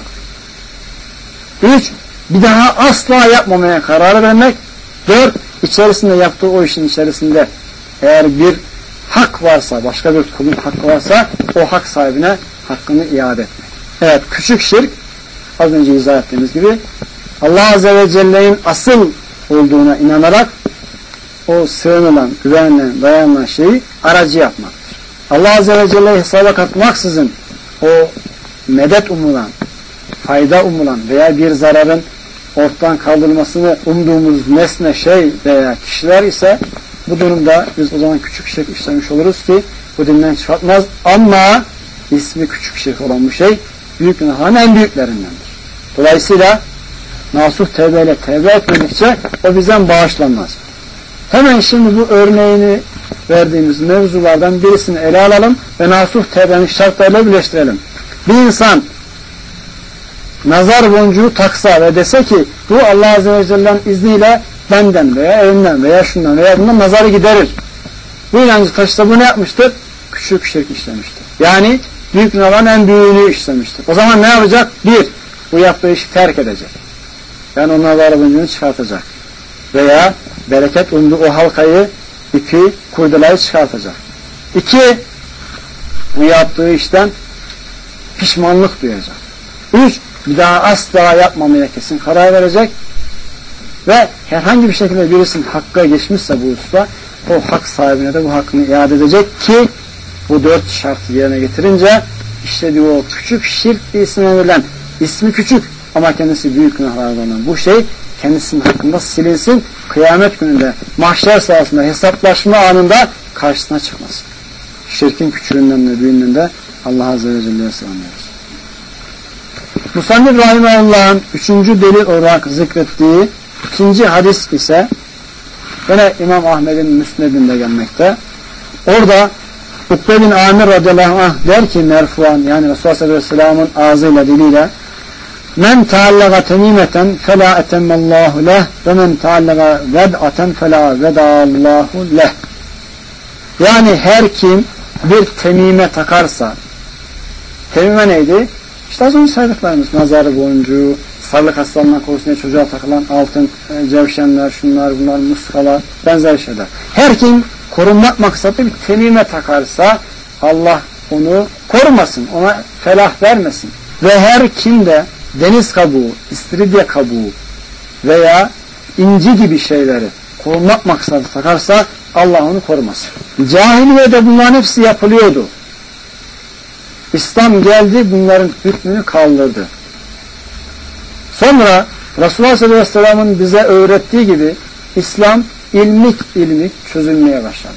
3, bir daha asla yapmamaya karar vermek. 4, içerisinde yaptığı o işin içerisinde eğer bir hak varsa, başka bir kulun hakkı varsa o hak sahibine hakkını iade etmek. Evet, küçük şirk az önce izah ettiğimiz gibi Allah Azze ve Celle'nin asıl olduğuna inanarak o sığınılan, güvenilen, dayanılan şeyi aracı yapmaktır. Allah Azze ve Celle'yi hesaba katmaksızın o medet umulan, fayda umulan veya bir zararın ortadan kaldırılmasını umduğumuz nesne, şey veya kişiler ise bu durumda biz o zaman küçük şirk işlemiş oluruz ki bu dinden çıkartmaz ama ismi küçük şirk olan bu şey büyük günahın en büyüklerindendir. Dolayısıyla nasuh tevbeyle tevbe etmedikçe o bizden bağışlanmaz. Hemen şimdi bu örneğini verdiğimiz mevzulardan birisini ele alalım ve nasuh tevbenin şartlarıyla birleştirelim. Bir insan nazar boncuğu taksa ve dese ki bu Allah Azze ve Celle'nin izniyle benden veya evimden veya şundan veya bundan nazarı giderir. Bu inancı taşısa bu ne yapmıştır? Küçük şirk işlemiştir. Yani büyük günahların en büyüğünü işlemiştir. O zaman ne yapacak? Bir, bu yaptığı işi terk edecek. Yani o nazar boncuğunu çıkartacak. Veya bereket umduğu o halkayı, ipi, kuydulayı çıkartacak. 2, bu yaptığı işten pişmanlık duyacak. 3, bir daha asla yapmamaya kesin karar verecek ve herhangi bir şekilde birisinin hakkı geçmişse bu usta o hak sahibine de bu hakkını iade edecek ki bu 4 şartı yerine getirince işlediği o küçük şirk ismine verilen ismi küçük ama kendisi büyük günahlardan olan bu şey kendisinin hakkında silinsin, kıyamet gününde mahşer sahasında hesaplaşma anında karşısına çıkmasın. Şirkin küçüğünden ve büyüğünden de Allah Azze ve Celle'ye sığınıyoruz. Musannif Rahimahullah'ın 3. delil olarak zikrettiği 2. hadis ise yine İmam Ahmed'in müsnedinde gelmekte. Orada Ukbe bin Amir radıyallahu anh der ki merfuan yani Resulullah sallallahu aleyhi ve sellem'in ağzıyla diliyle men taallaga temimeten fela etemmallahu leh ve men taallaga ved'aten fela vedallahu leh. Yani her kim bir temime takarsa, temime neydi? İşte az önce saydıklarımız, nazarı boncuğu, sarılık hastalığından korusun diye çocuğa takılan altın, cevşenler, şunlar, bunlar, muskalar, benzer şeyler. Her kim korunmak maksadı bir temime takarsa Allah onu korumasın, ona felah vermesin. Ve her kim de deniz kabuğu, istiridye kabuğu veya inci gibi şeyleri korunmak maksadı takarsa Allah onu korumasın. Cahiliyede bunların hepsi yapılıyordu. İslam geldi, bunların hükmünü kaldırdı. Sonra Resulullah sallallahu aleyhi ve sellem'in bize öğrettiği gibi İslam ilmik çözülmeye başladı.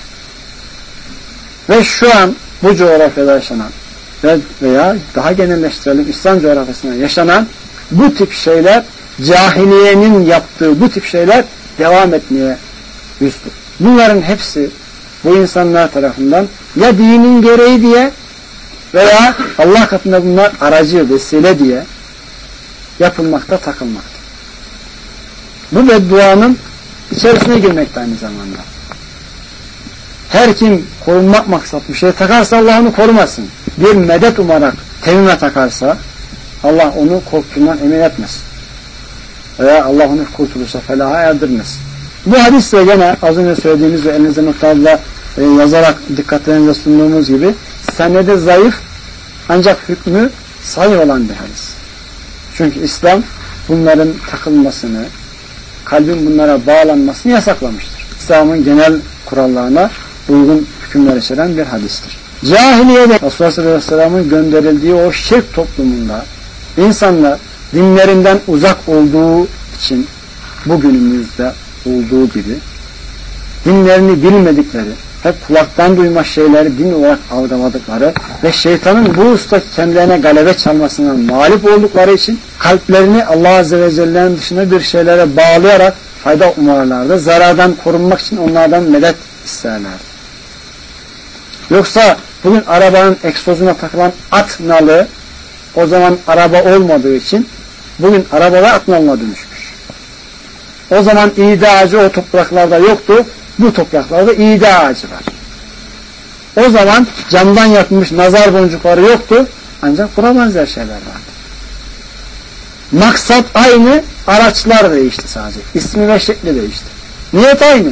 Ve şu an bu coğrafyada yaşanan veya daha genelleştirelim İslam coğrafyasında yaşanan bu tip şeyler cahiliyenin yaptığı bu tip şeyler devam etmeye yüz tut. Bunların hepsi bu insanlar tarafından ya dinin gereği diye veya Allah katında bunlar aracı, vesile diye yapılmakta, takılmakta. Bu bedduanın içerisine girmekte aynı zamanda. Her kim korunmak maksatlı bir şey takarsa Allah onu korumasın. Bir medet umarak temime takarsa Allah onu korktuğundan emin etmesin. Veya Allah onu kurtuluşa, felaha erdirmesin. Bu hadisle gene az önce söylediğimiz ve elinizde notlarla yazarak dikkatlerinize sunduğumuz gibi senede zayıf ancak hükmü sahih olan bir hadis. Çünkü İslam bunların takılmasını, kalbin bunlara bağlanmasını yasaklamıştır. İslam'ın genel kurallarına uygun hükümler içeren bir hadistir. Cahiliyede Resulullah sallallahu aleyhi ve sellem'in gönderildiği o şirk toplumunda insanlar dinlerinden uzak olduğu için bugünümüzde olduğu gibi dinlerini bilmedikleri, hep kulaktan duyma şeyleri din olarak algıladıkları ve şeytanın bu usta kendilerine galebe çalmasına mağlup oldukları için kalplerini Allah Azze ve Celle'nin dışında bir şeylere bağlayarak fayda umarlardı. Zarardan korunmak için onlardan medet isterlerdi. Yoksa bugün arabanın egzozuna takılan at nalı o zaman araba olmadığı için bugün arabalar at nalına dönüşmüş. O zaman iğde ağacı o topraklarda yoktu. Bu topraklarda iğde ağacı var. O zaman camdan yapılmış nazar boncukları yoktu. Ancak buna benzer şeyler vardı. Maksat aynı, araçlar değişti sadece. İsmi ve şekli değişti. Niyet aynı.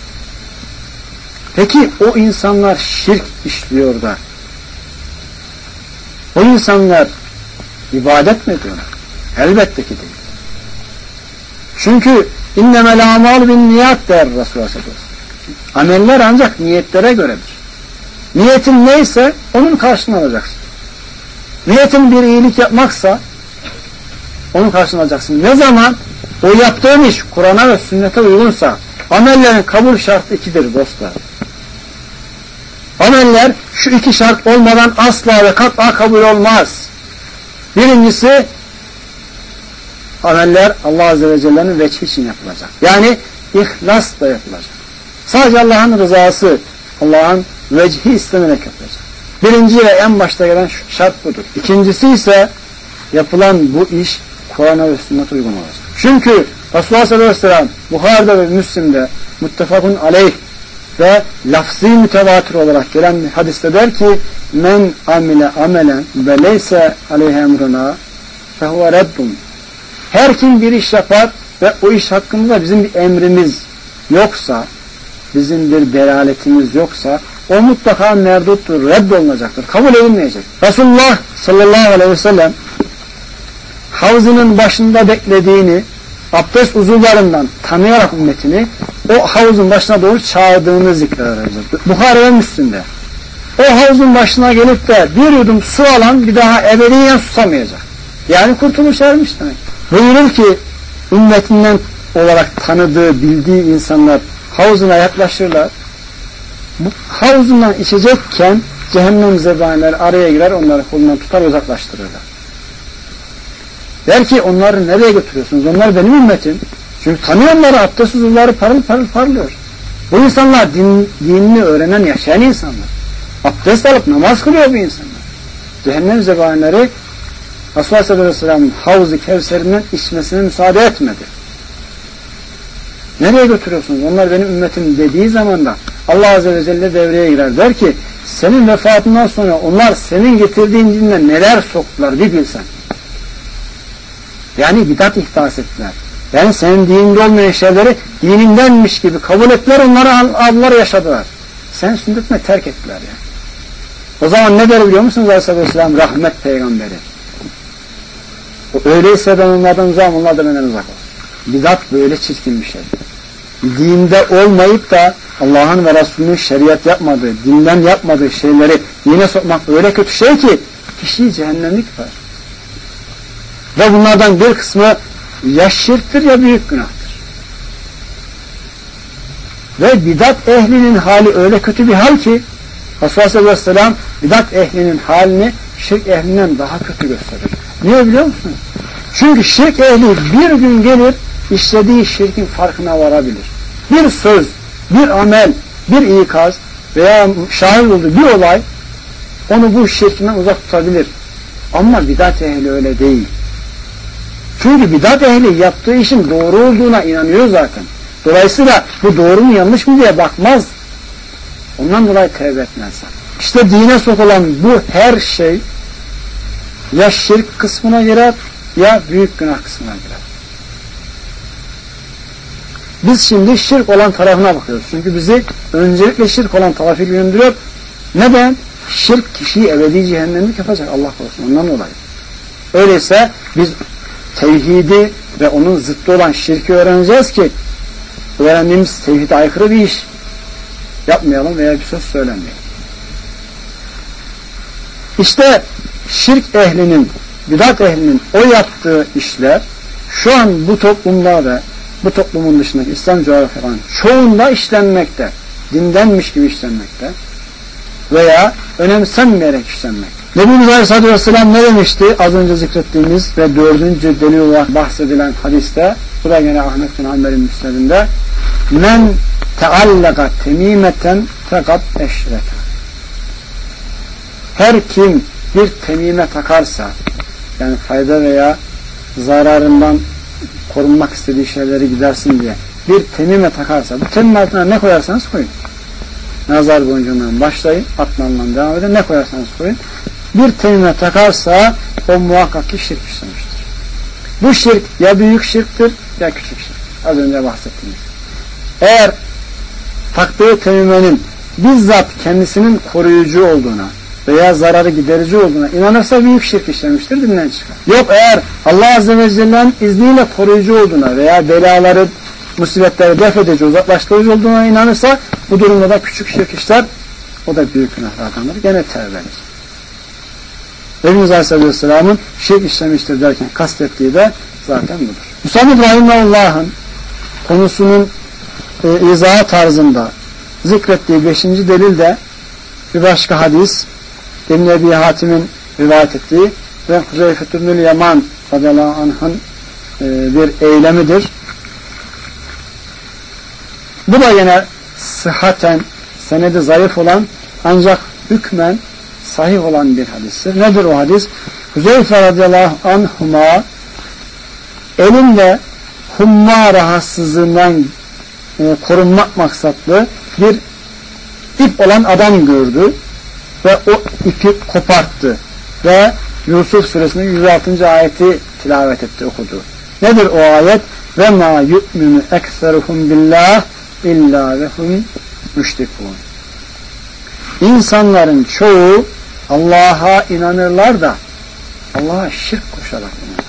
Peki o insanlar şirk işliyor da o insanlar ibadet mi ediyorlar? Elbette ki değil. Çünkü innemel amal bin niyat der Resulullah sallallahu aleyhi ve sellem. Ameller ancak niyetlere göredir. Niyetin neyse onun karşılığını alacaksın. Niyetin bir iyilik yapmaksa onun karşılığını alacaksın. Ne zaman o yaptığın iş Kur'an'a ve sünnete uygunsa amellerin kabul şartı ikidir dostlar. Ameller şu iki şart olmadan asla ve kat'a kabul olmaz. Birincisi ameller Allah Azze ve Celle'nin vecihi için yapılacak. Yani ihlasla yapılacak. Sadece Allah'ın rızası, Allah'ın vecihi istenerek yapılacak. Birinci ve en başta gelen şart budur. İkincisi ise yapılan bu iş Kur'an'a ve sünnete uygun olacak. Çünkü Resulullah sallallahu aleyhi ve sellem Buhari'de ve Müslim'de muttefakun aleyh ve lafzi mütevatir olarak gelen bir hadiste der ki men amile amelen ve leyse aleyhe emruna fehuve reddun. Her kim bir iş yapar ve o iş hakkında bizim bir emrimiz yoksa, bizim bir delaletimiz yoksa o mutlaka merduttur, reddolunacaktır, kabul edilmeyecek. Resulullah sallallahu aleyhi ve sellem havzının başında beklediğini abdest uzuvlarından tanıyarak ümmetini o havuzun başına doğru çağırdığını zikreder. Buhari ve Müslim'de. O havuzun başına gelip de bir yudum su alan bir daha ebediyen susamayacak. Yani kurtuluş ermiş demek. Buyurur ki ümmetinden olarak tanıdığı, bildiği insanlar havuzuna yaklaşırlar. Bu havuzundan içecekken cehennem zebanileri araya girer, onları kolundan tutar, uzaklaştırırlar. Der ki onları nereye götürüyorsunuz? Onlar benim ümmetim. Çünkü tanıyorlar, abdest uzuvları parıl parıl parlıyor. Bu insanlar dinini öğrenen, yaşayan insanlar. Abdest alıp namaz kılıyor bu insanlar. Cehennem zebanileri Resulullah sallallahu aleyhi ve sellem'in havuz-u kevserinden içmesine müsaade etmedi. Nereye götürüyorsunuz? Onlar benim ümmetim dediği zaman da Allah Azze ve Celle devreye girer. Der ki senin vefatından sonra onlar senin getirdiğin dinden neler soktular bir bilsen. Yani bidat ihdas ettiler. Yani senin dininde olmayan şeyleri dinindenmiş gibi kabul ettiler, onları aldılar, yaşadılar. Sen sünnetine terk ettiler yani. O zaman ne der biliyor musunuz Aleyhisselam? Rahmet peygamberi. Öyleyse ben onlardan uzağım, onlar da benden uzak olsun. Bidat böyle çirkin bir şey. Dinde olmayıp da Allah'ın ve Resulünün şeriat yapmadığı, dinden yapmadığı şeyleri dine sokmak öyle kötü şey ki kişiyi cehennemlik yapar. Ve bunlardan bir kısmı ya şirktir ya büyük günahtır. Ve bidat ehlinin hali öyle kötü bir hal ki Resulullah sallallahu aleyhi ve sellem bidat ehlinin halini şirk ehlinden daha kötü gösterir. Niye biliyor musunuz? Çünkü şirk ehli bir gün gelir, işlediği şirkin farkına varabilir. Bir söz, bir amel, bir ikaz veya şahit olduğu bir olay onu bu şirkinden uzak tutabilir. Ama bidat ehli öyle değil. Çünkü bidat ehli yaptığı işin doğru olduğuna inanıyor zaten. Dolayısıyla bu doğru mu yanlış mı diye bakmaz. Ondan dolayı tevbe etmez. İşte dine sokulan bu her şey ya şirk kısmına girer ya büyük günah kısmına girer. Biz şimdi şirk olan tarafına bakıyoruz. Çünkü bizi öncelikle şirk olan tarafı ilgilendiriyor. Neden? Şirk kişiyi ebedi cehennemlik yapacak, Allah korusun, ondan dolayı. Öyleyse biz tevhidi ve onun zıttı olan şirki öğreneceğiz ki öğrendiğimiz tevhide aykırı bir iş yapmayalım veya bir söz söylemeyelim. İşte şirk ehlinin, bidat ehlinin o yaptığı işler şu an bu toplumda ve bu toplumun dışındaki İslam coğrafyalarının çoğunda işlenmekte, dindenmiş gibi işlenmekte veya önemsenmeyerek işlenmekte. Nebimiz Aleyhisselatü Vesselam ne demişti? Az önce zikrettiğimiz ve 4. delil olarak bahsedilen hadiste, bu da gene Ahmet bin Hanbel'in müsnedinde, men teallaka temimeten tekad eşreka. Her kim bir temime takarsa, yani fayda veya zararından korunmak istediği şeyleri gidersin diye bir temime takarsa, bu temime altına ne koyarsanız koyun. Nazar boncuğundan başlayın, atmandan devam edin, ne koyarsanız koyun. Bir temime takarsa o muhakkak ki şirk işlemiştir. Bu şirk ya büyük şirktir ya küçük şirk. Az önce bahsettiğimiz. Eğer taktığı temimenin bizzat kendisinin koruyucu olduğuna veya zararı giderici olduğuna inanırsa büyük şirk işlemiştir, dinden çıkar. Yok, eğer Allah Azze ve Celle'nin izniyle koruyucu olduğuna veya belaları, musibetleri def edici, uzaklaştırıcı olduğuna inanırsa bu durumda da küçük şirk işler, o da büyük günahlardandır. Gene tevbedir. Nebimiz Aleyhisselam'ın şirk işlemiştir derken kastettiği de zaten budur. Musannif Rahimahullah'ın konusunun izahı tarzında zikrettiği 5. delil de bir başka hadis, İbn Ebi Hatim'in rivayet ettiği ve Huzeyfe ibnül Yaman radıyallahu anh'ın bir eylemidir. Bu da yine sıhhaten, senedi zayıf olan ancak hükmen sahih olan bir hadistir. Nedir o hadis? Huzeyfe radıyallahu anhuma elinde humma rahatsızlığından korunmak maksatlı bir ip olan adam gördü ve o ipi koparttı ve Yusuf suresinin 106. ayeti tilavet etti, okudu. Nedir o ayet? Ve ma yu'minu ekseruhum billah illa ve hum müşrikun. İnsanların çoğu Allah'a inanırlar da Allah'a şirk koşarak inanırlar.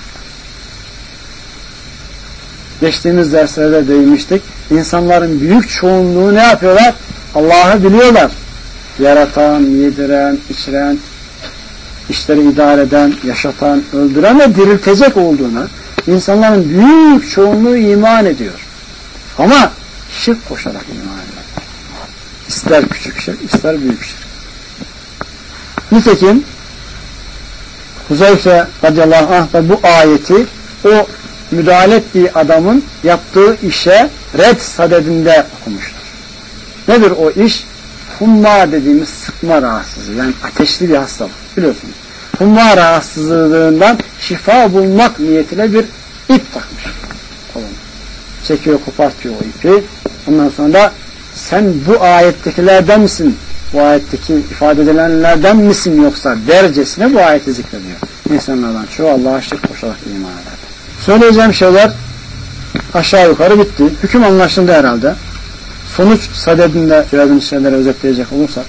Geçtiğimiz derslerde değinmiştik. İnsanların büyük çoğunluğu ne yapıyorlar? Allah'ı biliyorlar. Yaratan, yediren, içiren, işleri idare eden, yaşatan, öldüren ve diriltecek olduğuna insanların büyük çoğunluğu iman ediyor. Ama şirk koşarak iman ediyor. İster küçük şirk, ister büyük şirk. Nitekim Huzeyfe radıyallahu anh da bu ayeti o müdahale ettiği adamın yaptığı işe red sadedinde okumuştur. Nedir o iş? Humma dediğimiz sıkma rahatsızlığı, yani ateşli bir hastalık, biliyorsunuz. Humma rahatsızlığından şifa bulmak niyetiyle bir ip takmış koluna. Çekiyor, kopartıyor o ipi. Ondan sonra sen bu ayettekilerden misin? Bu ayetteki ifade edilenlerden misin yoksa dercesine bu ayeti zikrediyor. İnsanlardan çoğu Allah'a şirk koşarak iman eder. Söyleyeceğim şeyler aşağı yukarı bitti. Hüküm anlaşıldı herhalde. Sonuç sadedinde söylediğimiz şeyleri özetleyecek olursak,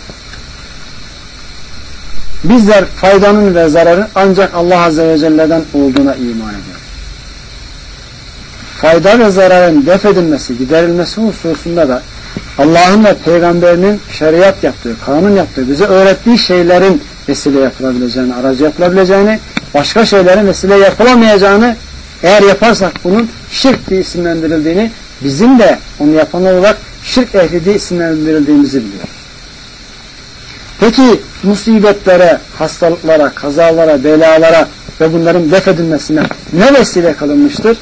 bizler faydanın ve zararın ancak Allah Azze ve Celle'den olduğuna iman ediyoruz. Fayda ve zararın def edilmesi, giderilmesi hususunda da Allah'ın ve Peygamberinin şeriat yaptığı, kanun yaptığı, bize öğrettiği şeylerin vesile yapılabileceğini, aracı yapılabileceğini, başka şeylerin vesile yapılamayacağını, eğer yaparsak bunun şirk diye isimlendirildiğini, bizim de onu yapan olarak şirk ehli diye isimlendirildiğimizi biliyoruz. Peki musibetlere, hastalıklara, kazalara, belalara ve bunların def edilmesine ne vesile kılınmıştır?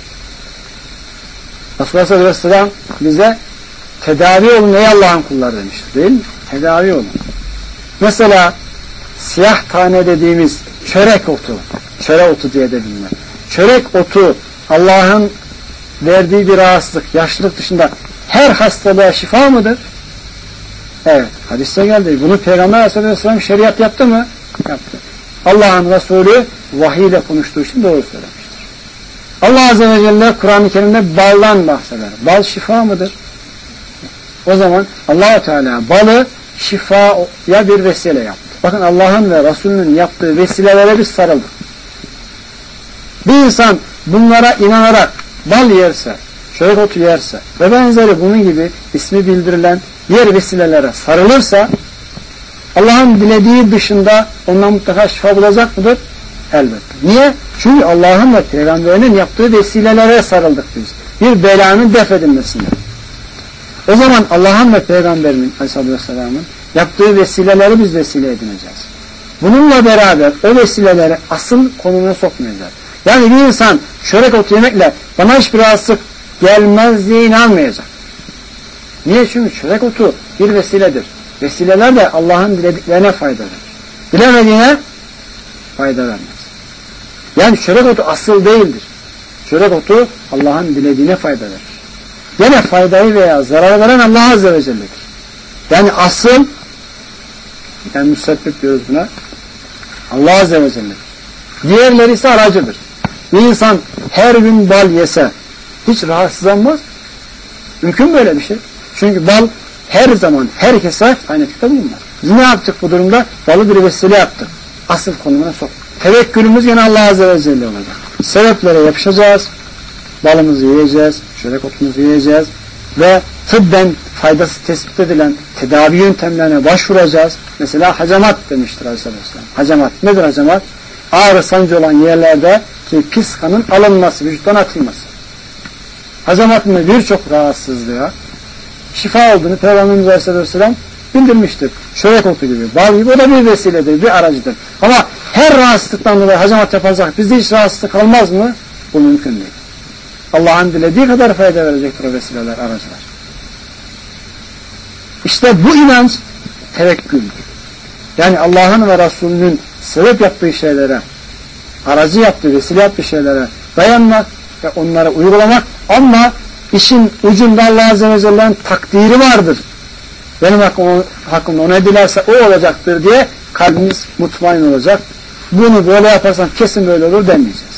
Resulullah sallallahu aleyhi ve sellem bize tedavi olun ey Allah'ın kulları demiştir, değil mi? Tedavi olun. Mesela siyah tane dediğimiz çörek otu diye de bilinir. Çörek otu Allah'ın verdiği bir rahatsızlık, yaşlılık dışında her hastalığa şifa mıdır? Evet, hadiste geldi. Bunu Peygamber Aleyhisselam şeriat yaptı mı? Yaptı. Allah'ın Resulü vahiy ile konuştuğu için doğru söylemiştir. Allah Azze ve Celle Kur'an-ı Kerim'de baldan bahseder. Bal şifa mıdır? O zaman Allah-u Teala balı şifaya bir vesile yaptı. Bakın Allah'ın ve Resulünün yaptığı vesilelere biz sarıldık. Bir insan bunlara inanarak bal yerse, çörek otu yerse ve benzeri bunun gibi ismi bildirilen yer vesilelere sarılırsa Allah'ın dilediği dışında ondan mutlaka şifa bulacak mıdır? Elbette. Niye? Çünkü Allah'ın ve Peygamberinin yaptığı vesilelere sarıldık biz. Bir belanın def edilmesine. O zaman Allah'ın ve Peygamberinin Aleyhisselam'ın yaptığı vesileleri biz vesile edineceğiz. Bununla beraber o vesileleri asıl konumuna sokmayacağız. Yani bir insan çörek otu yemekle bana hiçbir rahatsızlık gelmez diye inanmayacak. Niye? Çünkü çörek otu bir vesiledir. Vesileler de Allah'ın dilediklerine fayda verir. Dilemediğine fayda vermez. Yani çörek otu asıl değildir. Çörek otu Allah'ın dilediğine fayda verir. Yine faydayı veya zarar veren Allah Azze ve Celle'dir. Yani asıl, yani müsebbip diyoruz buna, Allah Azze ve Celle'dir. Diğerleri ise aracıdır. Bir insan her gün bal yese hiç rahatsızlanmaz. Mümkün böyle bir şey. Çünkü bal her zaman herkese aynı etkide bulunmaz. Biz ne yaptık bu durumda? Balı bir vesile yaptık. Asıl konumuna soktuk. Tevekkülümüz yine Allah Azze ve Celle olacak. Sebeplere yapışacağız. Balımızı yiyeceğiz. Çörek otumuzu yiyeceğiz. Ve tıbben faydası tespit edilen tedavi yöntemlerine başvuracağız. Mesela hacamat demiştir Aleyhisselam. Hacamat. Nedir hacamat? Ağrı sancı olan yerlerde ki pis kanın alınması, vücuttan atılması. Hacamatın birçok rahatsızlığa şifa olduğunu Peygamberimiz Aleyhisselam bildirmiştir. Çörek otu gibi, bal gibi o da bir vesiledir, bir aracıdır. Ama her rahatsızlıktan dolayı hacamat yaparsak bizde hiç rahatsızlık kalmaz mı? Bu mümkün değil. Allah'ın dilediği kadar fayda verecektir o vesileler, aracılar. İşte bu inanç tevekküldür. Yani Allah'ın ve Resulünün sebep yaptığı şeylere, aracı yaptığı, vesile yaptığı şeylere dayanmak ve onları uygulamak, ama işin ucunda Allah Azze ve Celle'nin takdiri vardır. Benim hakkımda o ne dilerse o olacaktır diye kalbimiz mutmain olacak. Bunu böyle yaparsan kesin böyle olur demeyeceğiz.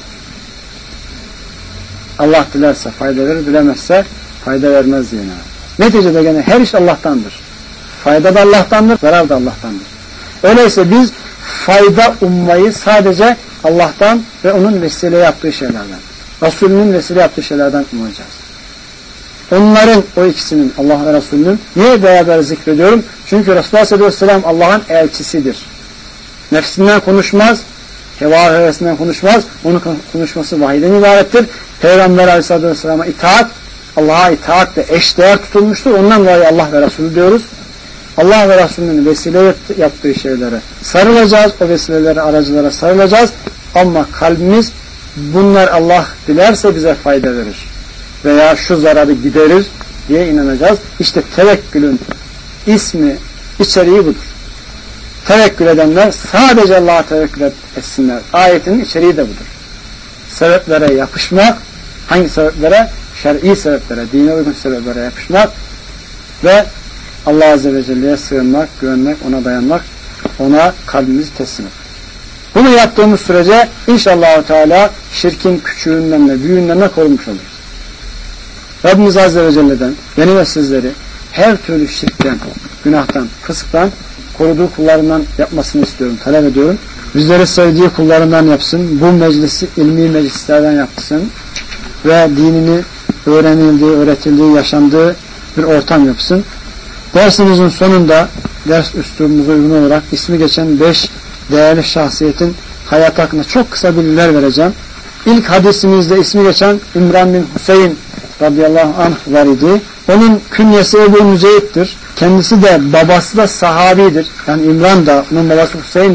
Allah dilerse fayda verir, dilemezse fayda vermez diye. Neticede gene her iş Allah'tandır. Fayda da Allah'tandır, zarar da Allah'tandır. Öyleyse biz fayda ummayı sadece Allah'tan ve onun vesile yaptığı şeylerden, Resulünün vesile yaptığı şeylerden umacağız. Onların, o ikisinin, Allah ve Resulünün niye beraber zikrediyorum? Çünkü Resulullah sallallahu aleyhi ve sellem Allah'ın elçisidir. Nefsinden konuşmaz, heva hevesinden konuşmaz. Onun konuşması vahiyden ibarettir. Peygamber aleyhissalatü vesselam'a itaat, Allah'a itaatle eşdeğer tutulmuştur. Ondan dolayı Allah ve Resulü diyoruz. Allah ve Resulünün vesile yaptığı şeylere sarılacağız. O vesilelere, aracılara sarılacağız. Ama kalbimiz bunlar Allah dilerse bize fayda verir veya şu zararı giderir diye inanacağız. İşte tevekkülün ismi, içeriği budur. Tevekkül edenler sadece Allah'a tevekkül etsinler. Ayetinin içeriği de budur. Sebeplere yapışmak, hangi sebeplere? Şer'i sebeplere, dine uygun sebeplere yapışmak ve Allah Azze ve Celle'ye sığınmak, güvenmek, ona dayanmak, ona kalbimizi teslim etmek. Bunu yaptığımız sürece inşallah Teala şirkin küçüğünden ve büyüğünden de korunmuş oluruz. Rabbimiz Azze ve Celle'den beni ve sizleri her türlü şirkten, günahtan, fısktan koruduğu kullarından yapmasını istiyorum, talep ediyorum. Bizleri sevdiği kullarından yapsın, bu meclisi ilmi meclislerden yapsın ve dinini öğrenildiği, öğretildiği, yaşandığı bir ortam yapsın. Dersimizin sonunda ders üslubumuza uygun olarak ismi geçen 5 değerli şahsiyetin hayatı hakkında çok kısa bilgiler vereceğim. İlk hadisimizde ismi geçen İmran bin Hüseyin radıyallahu anh var idi. Onun künyesi Ebu Müzeyd'dir. Kendisi de babası da sahabidir. Yani İmran da, onun babası Hüseyin de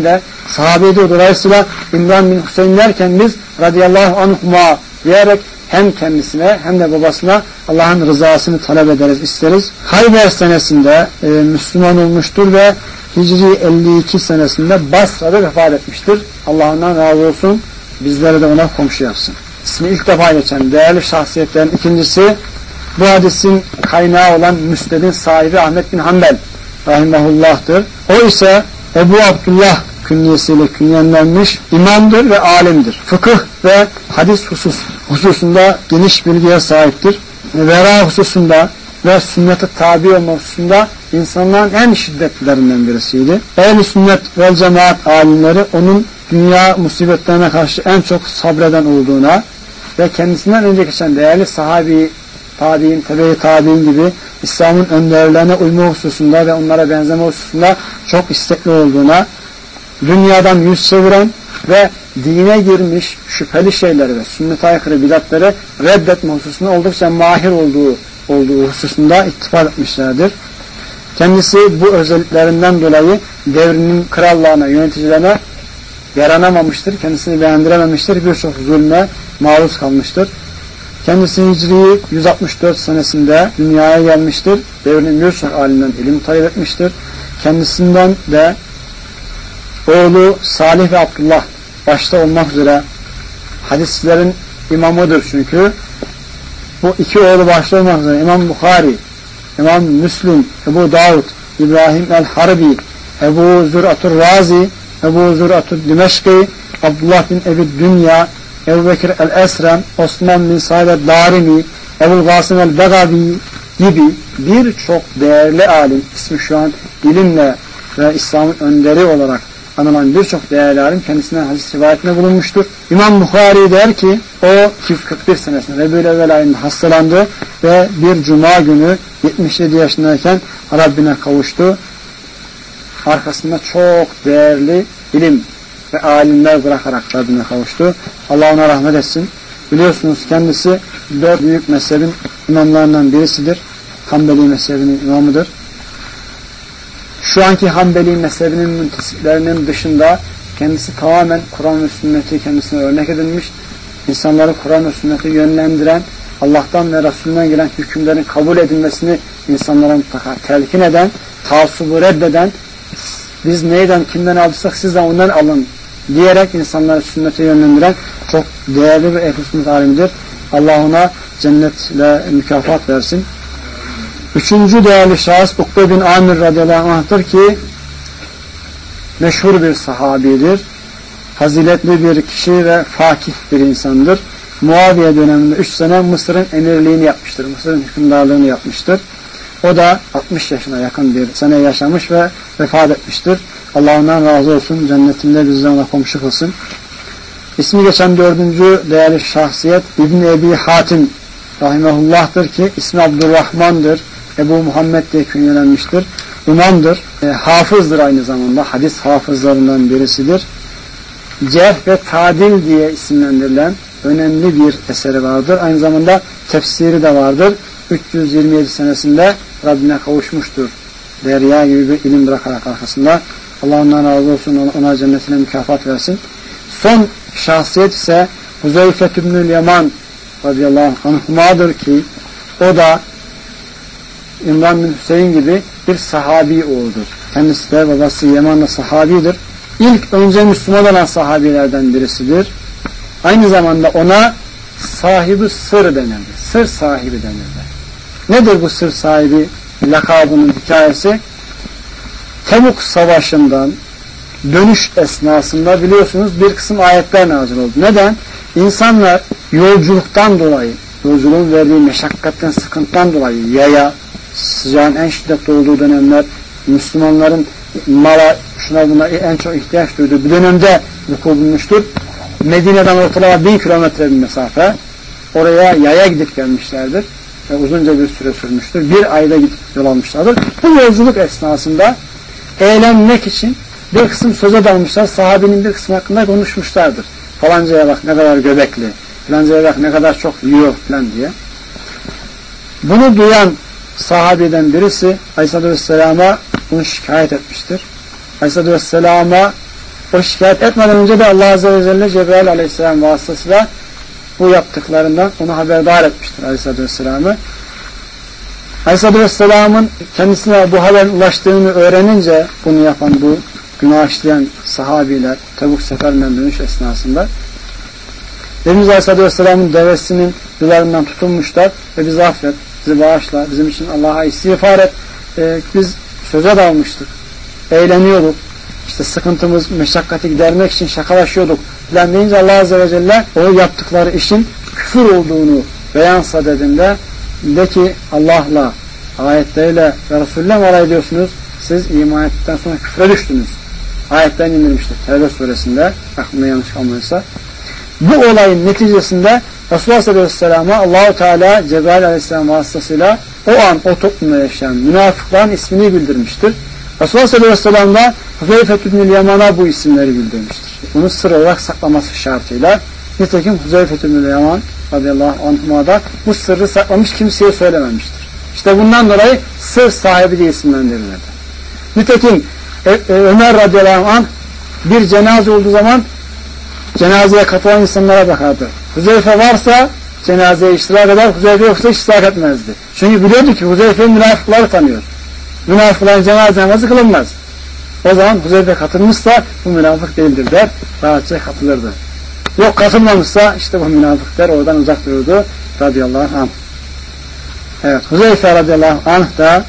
sahabeydi. Dolayısıyla İmran bin Hüseyin derken biz radıyallahu anhuma diyerek hem kendisine hem de babasına Allah'ın rızasını talep ederiz, isteriz. Hayber senesinde Müslüman olmuştur ve Hicri 52 senesinde Basra'da vefat etmiştir. Allah'ından razı olsun. Bizlere de ona komşu yapsın. İsmi ilk defa geçen değerli şahsiyetlerin ikincisi, bu hadisin kaynağı olan Müsned'in sahibi Ahmed bin Hanbel rahimehullah'tır. O ise Ebu Abdullah künyesiyle künyenlenmiş imamdır ve alimdir. Fıkıh ve hadis hususunda geniş bilgiye sahiptir. Vera hususunda ve sünnete tabi olma hususunda insanların en şiddetlilerinden birisiydi. Ehl-i sünnet vel cemaat alimleri onun dünya musibetlerine karşı en çok sabreden olduğuna ve kendisinden önce geçen değerli sahabi, tabi'in, tebe-i tabi'in gibi İslam'ın önderlerine uyma hususunda ve onlara benzeme hususunda çok istekli olduğuna, dünyadan yüz çeviren ve dine girmiş şüpheli şeyleri ve sünnet-e aykırı bidatları reddetme hususunda oldukça mahir olduğu hususunda ittifak etmişlerdir. Kendisi bu özelliklerinden dolayı devrinin krallarına, yöneticilerine yaranamamıştır. Kendisini beğendirememiştir. Birçok zulme maruz kalmıştır. Kendisi Hicri 164 senesinde dünyaya gelmiştir. Devrinin birçok alimden ilim tayyip etmiştir. Kendisinden de oğlu Salih ve Abdullah başta olmak üzere hadislerin imamıdır çünkü. Bu iki oğlu başta olmak üzere İmam Bukhari, İmam Müslim, Ebu Davud, İbrahim el-Harbi, Ebu Zür'atur Razi, Ebu Zür'atur Dimeşki, Abdullah bin Ebi Dünya, Ebu Bekir el-Esrem, Osman bin Said el-Darimi, Ebu Gasım el-Begavi gibi birçok değerli alim, ismi şu an ilimle ve İslam'ın önderi olarak anılan birçok değerli alim kendisinden hadis rivayetinde bulunmuştur. İmam Bukhari der ki o 241 senesinde Rebül-i ayında hastalandı ve bir cuma günü 77 yaşındayken Rabbine kavuştu. Arkasında çok değerli ilim ve alimler bırakarak Rabbine kavuştu. Allah ona rahmet etsin. Biliyorsunuz kendisi 4 büyük mezhebin imamlarından birisidir. Hanbeli mezhebinin imamıdır. Şu anki Hanbeli mezhebinin müntesiplerinin dışında kendisi tamamen Kur'an ve sünneti kendisine örnek edilmiş, insanları Kur'an ve sünneti yönlendiren, Allah'tan ve Resulünden gelen hükümlerin kabul edilmesini insanlara mutlaka telkin eden, taassubu reddeden, biz neyden kimden aldıysak siz de ondan alın diyerek insanları sünnete yönlendiren çok değerli bir ehl-i sünnet alimidir. Allah ona cennetle mükafat versin. Üçüncü değerli şahıs Ukbe bin Amir radıyallahu anh'tır ki meşhur bir sahabidir. Faziletli bir kişi ve fakih bir insandır. Muaviye döneminde 3 sene Mısır'ın emirliğini yapmıştır. Mısır'ın hükümdarlığını yapmıştır. O da 60 yaşına yakın bir sene yaşamış ve vefat etmiştir. Allah ondan razı olsun. Cennetinde bizden ona komşu kılsın. İsmi geçen dördüncü değerli şahsiyet İbn-i Ebi Hatim rahimehullah'tır ki ismi Abdurrahman'dır. Ebu Muhammed diye künyelenmiştir. İmamdır. Hafızdır aynı zamanda. Hadis hafızlarından birisidir. Cerh ve Tadil diye isimlendirilen önemli bir eseri vardır. Aynı zamanda tefsiri de vardır. 327 senesinde Rabbine kavuşmuştur. Derya gibi bir ilim bırakarak arkasında. Allah ondan razı olsun. Ona cennetine mükafat versin. Son şahsiyet ise Huzeyfe ibnül Yaman radıyallahu anhuma'dır ki o da İmran bin Hüseyin gibi bir sahabi oğludur. Kendisi de babası Yaman'la sahabidir. İlk önce Müslüman olan sahabilerden birisidir. Aynı zamanda ona sahibi sır denirdi. Sır sahibi denirdi. Nedir bu sır sahibi lakabının hikayesi? Tebuk Savaşı'ndan dönüş esnasında biliyorsunuz bir kısım ayetler nazil oldu. Neden? İnsanlar yolculuktan dolayı, yolculuğun verdiği meşakkatten, sıkıntıdan dolayı yaya, sıcağın en şiddetli olduğu dönemler, Müslümanların mala, şuna buna en çok ihtiyaç duyduğu bir dönemde vuku bulmuştur. Medine'den ortalama 1000 kilometre bir mesafe. Oraya yaya gidip gelmişlerdir. Ve uzunca bir süre sürmüştür. Bir ayda gidip yol almışlardır. Bu yolculuk esnasında eğlenmek için bir kısım söze dalmışlar. Sahabenin bir kısmı hakkında konuşmuşlardır. Falancaya bak ne kadar göbekli, falancaya bak ne kadar çok yiyor falan diye. Bunu duyan sahabeden birisi Aleyhisselatü Vesselam'a bunu şikayet etmiştir. Aleyhisselatü Vesselam'a o şikayet etmeden önce de Allah Azze ve Celle Cebrail Aleyhisselam vasıtasıyla bu yaptıklarından onu haberdar etmiştir Aleyhisselatü Vesselam'ı. Aleyhisselatü Vesselam'ın kendisine bu haberin ulaştığını öğrenince bunu yapan, bu günah işleyen sahabiler Tebuk seferinden dönüş esnasında Efendimiz Aleyhisselatü Vesselam'ın devesinin yularından tutunmuşlar ve bizi affet, bizi bağışla, bizim için Allah'a istiğfar et. Biz söze dalmıştık, eğleniyorduk, işte sıkıntımız, meşakkati gidermek için şakalaşıyorduk falan deyince Allah Azze ve Celle o yaptıkları işin küfür olduğunu beyan sadedinde de ki Allah'la, ayetleriyle ve Resulü'yle mi alay ediyorsunuz? Siz iman ettikten sonra küfre düştünüz. Ayetten indirmiştir. Tevbe suresinde, aklımda yanlış kalmıyorsa. Bu olayın neticesinde Resulullah Aleyhisselam'a Allah-u Teala Cebrail Aleyhisselam vasıtasıyla o an o toplumda yaşayan münafıkların ismini bildirmiştir. Resulullah Aleyhisselam da Huzeyfe ibn-i Yaman'a bu isimleri bildirmiştir. Bunu sır olarak saklaması şartıyla. Nitekim Huzeyfe ibn-i Yaman radıyallahu anhuma da bu sırrı saklamış, kimseye söylememiştir. İşte bundan dolayı sır sahibi diye isimlendirilirdi. Nitekim Ömer radıyallahu anh bir cenaze olduğu zaman cenazeye katılan insanlara bakardı. Huzeyfe varsa cenazeye iştirak eder, Huzeyfe yoksa iştirak etmezdi. Çünkü biliyordu ki Huzeyfe münafıkları tanıyor. Münafıkların cenaze namazı kılınmaz. O zaman Huzeyfe katılmışsa bu münafık değildir der, rahatça katılırdı. Yok katılmamışsa işte bu münafık der, oradan uzak dururdu radıyallahu anh. Evet, Huzeyfe radıyallahu anh da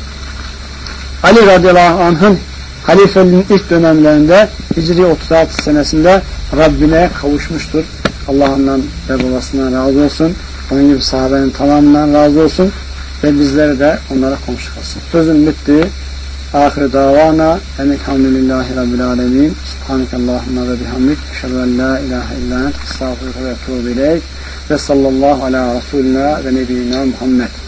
Ali radıyallahu anh'ın halifeliğinin ilk dönemlerinde Hicri 36 senesinde Rabbine kavuşmuştur. Allah'ından ve babasından razı olsun. Onun gibi sahabenin tamamından razı olsun. Ve bizleri de onlara komşu kılsın. Sözün bitti. Ahir davana elhamdülillahi rabbil alemin. Subhanakallahumma ve bihamdik. Eşhedü en la ilahe illa ent. Estağfurullah ve etûbü ileyk. Ve sallallahu ala Resulina ve nebiyyina Muhammed.